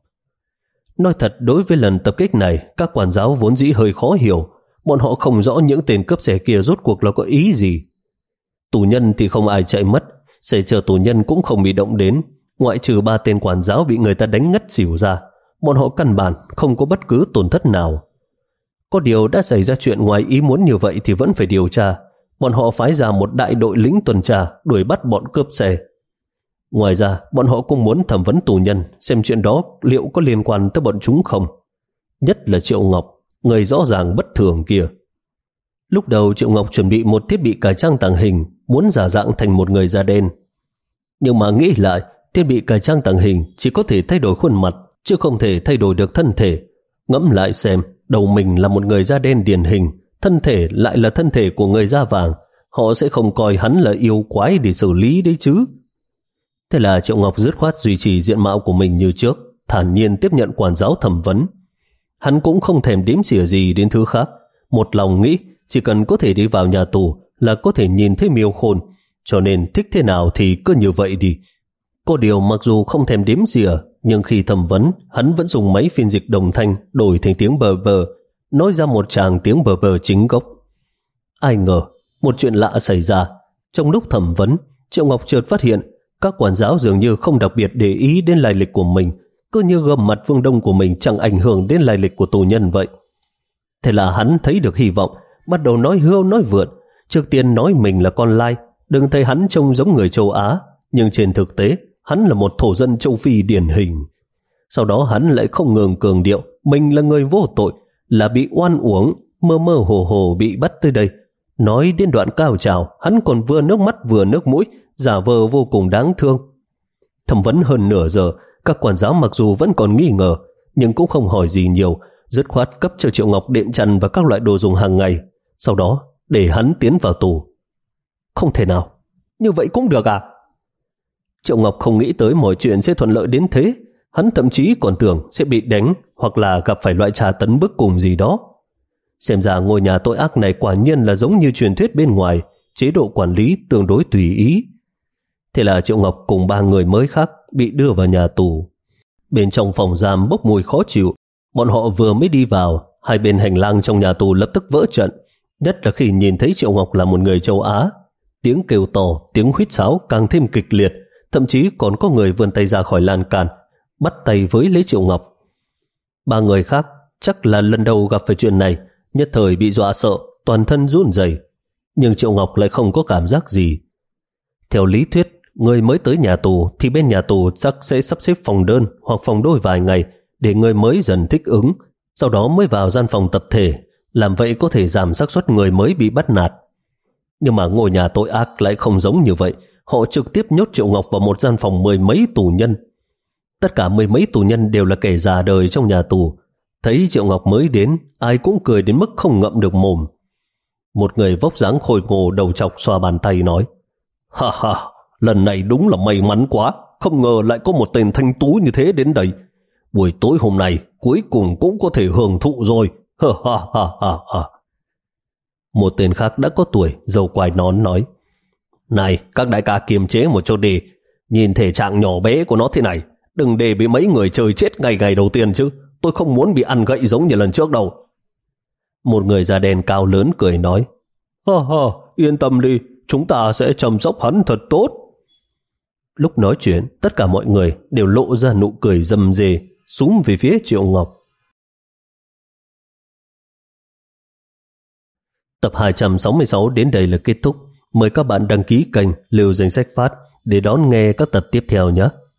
Nói thật, đối với lần tập kích này, các quản giáo vốn dĩ hơi khó hiểu. Bọn họ không rõ những tên cướp xe kia rốt cuộc là có ý gì. Tù nhân thì không ai chạy mất, xe chở tù nhân cũng không bị động đến, ngoại trừ ba tên quản giáo bị người ta đánh ngất xỉu ra. Bọn họ căn bản không có bất cứ tổn thất nào. Có điều đã xảy ra chuyện ngoài ý muốn như vậy thì vẫn phải điều tra. Bọn họ phái ra một đại đội lính tuần tra đuổi bắt bọn cướp xe. Ngoài ra, bọn họ cũng muốn thẩm vấn tù nhân, xem chuyện đó liệu có liên quan tới bọn chúng không. Nhất là Triệu Ngọc, người rõ ràng bất thường kia. Lúc đầu Triệu Ngọc chuẩn bị một thiết bị cải trang tàng hình, muốn giả dạng thành một người da đen. Nhưng mà nghĩ lại, thiết bị cải trang tàng hình chỉ có thể thay đổi khuôn mặt, chứ không thể thay đổi được thân thể. Ngẫm lại xem, đầu mình là một người da đen điển hình, thân thể lại là thân thể của người da vàng, họ sẽ không coi hắn là yêu quái để xử lý đấy chứ. Thế là Triệu Ngọc dứt khoát duy trì diện mạo của mình như trước, thản nhiên tiếp nhận quản giáo thẩm vấn. Hắn cũng không thèm đếm xỉa gì đến thứ khác, một lòng nghĩ chỉ cần có thể đi vào nhà tù là có thể nhìn thấy Miêu Khôn, cho nên thích thế nào thì cứ như vậy đi. Có điều mặc dù không thèm đếm xỉa, nhưng khi thẩm vấn, hắn vẫn dùng máy phiên dịch đồng thanh đổi thành tiếng bờ bờ, nói ra một tràng tiếng bờ bờ chính gốc. Ai ngờ, một chuyện lạ xảy ra. Trong lúc thẩm vấn, Triệu Ngọc chợt phát hiện các quản giáo dường như không đặc biệt để ý đến lai lịch của mình, cứ như gầm mặt phương Đông của mình chẳng ảnh hưởng đến lai lịch của tù nhân vậy. Thế là hắn thấy được hy vọng, bắt đầu nói hươu nói vượn. Trước tiên nói mình là con lai, đừng thấy hắn trông giống người châu Á, nhưng trên thực tế hắn là một thổ dân châu Phi điển hình. Sau đó hắn lại không ngừng cường điệu mình là người vô tội, là bị oan uổng, mơ mơ hồ hồ bị bắt tới đây. Nói đến đoạn cao trào, hắn còn vừa nước mắt vừa nước mũi, giả vờ vô cùng đáng thương. Thẩm vấn hơn nửa giờ, các quản giáo mặc dù vẫn còn nghi ngờ, nhưng cũng không hỏi gì nhiều, dứt khoát cấp cho Triệu Ngọc đệm chăn và các loại đồ dùng hàng ngày, sau đó để hắn tiến vào tù. Không thể nào, như vậy cũng được à? Triệu Ngọc không nghĩ tới mọi chuyện sẽ thuận lợi đến thế. Hắn thậm chí còn tưởng sẽ bị đánh hoặc là gặp phải loại tra tấn bức cùng gì đó. Xem ra ngôi nhà tội ác này quả nhiên là giống như truyền thuyết bên ngoài, chế độ quản lý tương đối tùy ý. Thế là Triệu Ngọc cùng ba người mới khác bị đưa vào nhà tù. Bên trong phòng giam bốc mùi khó chịu, bọn họ vừa mới đi vào, hai bên hành lang trong nhà tù lập tức vỡ trận, nhất là khi nhìn thấy Triệu Ngọc là một người châu Á. Tiếng kêu to, tiếng huýt sáo càng thêm kịch liệt, thậm chí còn có người vươn tay ra khỏi lan can, bắt tay với lấy Triệu Ngọc. Ba người khác chắc là lần đầu gặp phải chuyện này, nhất thời bị dọa sợ, toàn thân run rẩy. Nhưng Triệu Ngọc lại không có cảm giác gì. Theo lý thuyết, người mới tới nhà tù thì bên nhà tù chắc sẽ sắp xếp phòng đơn hoặc phòng đôi vài ngày để người mới dần thích ứng, sau đó mới vào gian phòng tập thể, làm vậy có thể giảm xác suất người mới bị bắt nạt. Nhưng mà ngôi nhà tội ác lại không giống như vậy, họ trực tiếp nhốt Triệu Ngọc vào một gian phòng mười mấy tù nhân. Tất cả mười mấy tù nhân đều là kẻ già đời trong nhà tù. Thấy Triệu Ngọc mới đến, ai cũng cười đến mức không ngậm được mồm. Một người vóc dáng khôi ngô đầu trọc xoa bàn tay nói: Ha ha, lần này đúng là may mắn quá, không ngờ lại có một tên thanh tú như thế đến đây. Buổi tối hôm nay cuối cùng cũng có thể hưởng thụ rồi. Ha ha ha ha ha. Một tên khác đã có tuổi, râu quai nón nói: Này, các đại ca kiềm chế một chút đi, nhìn thể trạng nhỏ bé của nó thế này, đừng để bị mấy người chơi chết ngày ngày đầu tiên chứ, tôi không muốn bị ăn gậy giống như lần trước đâu. Một người da đen cao lớn cười nói: Ha ha, yên tâm đi, chúng ta sẽ chăm sóc hắn thật tốt. Lúc nói chuyện, tất cả mọi người đều lộ ra nụ cười râm rê, súng về phía Triệu Ngọc. Tập hai trăm sáu mươi sáu đến đây là kết thúc. Mời các bạn đăng ký kênh Lưu Danh Sách Phát để đón nghe các tập tiếp theo nhé.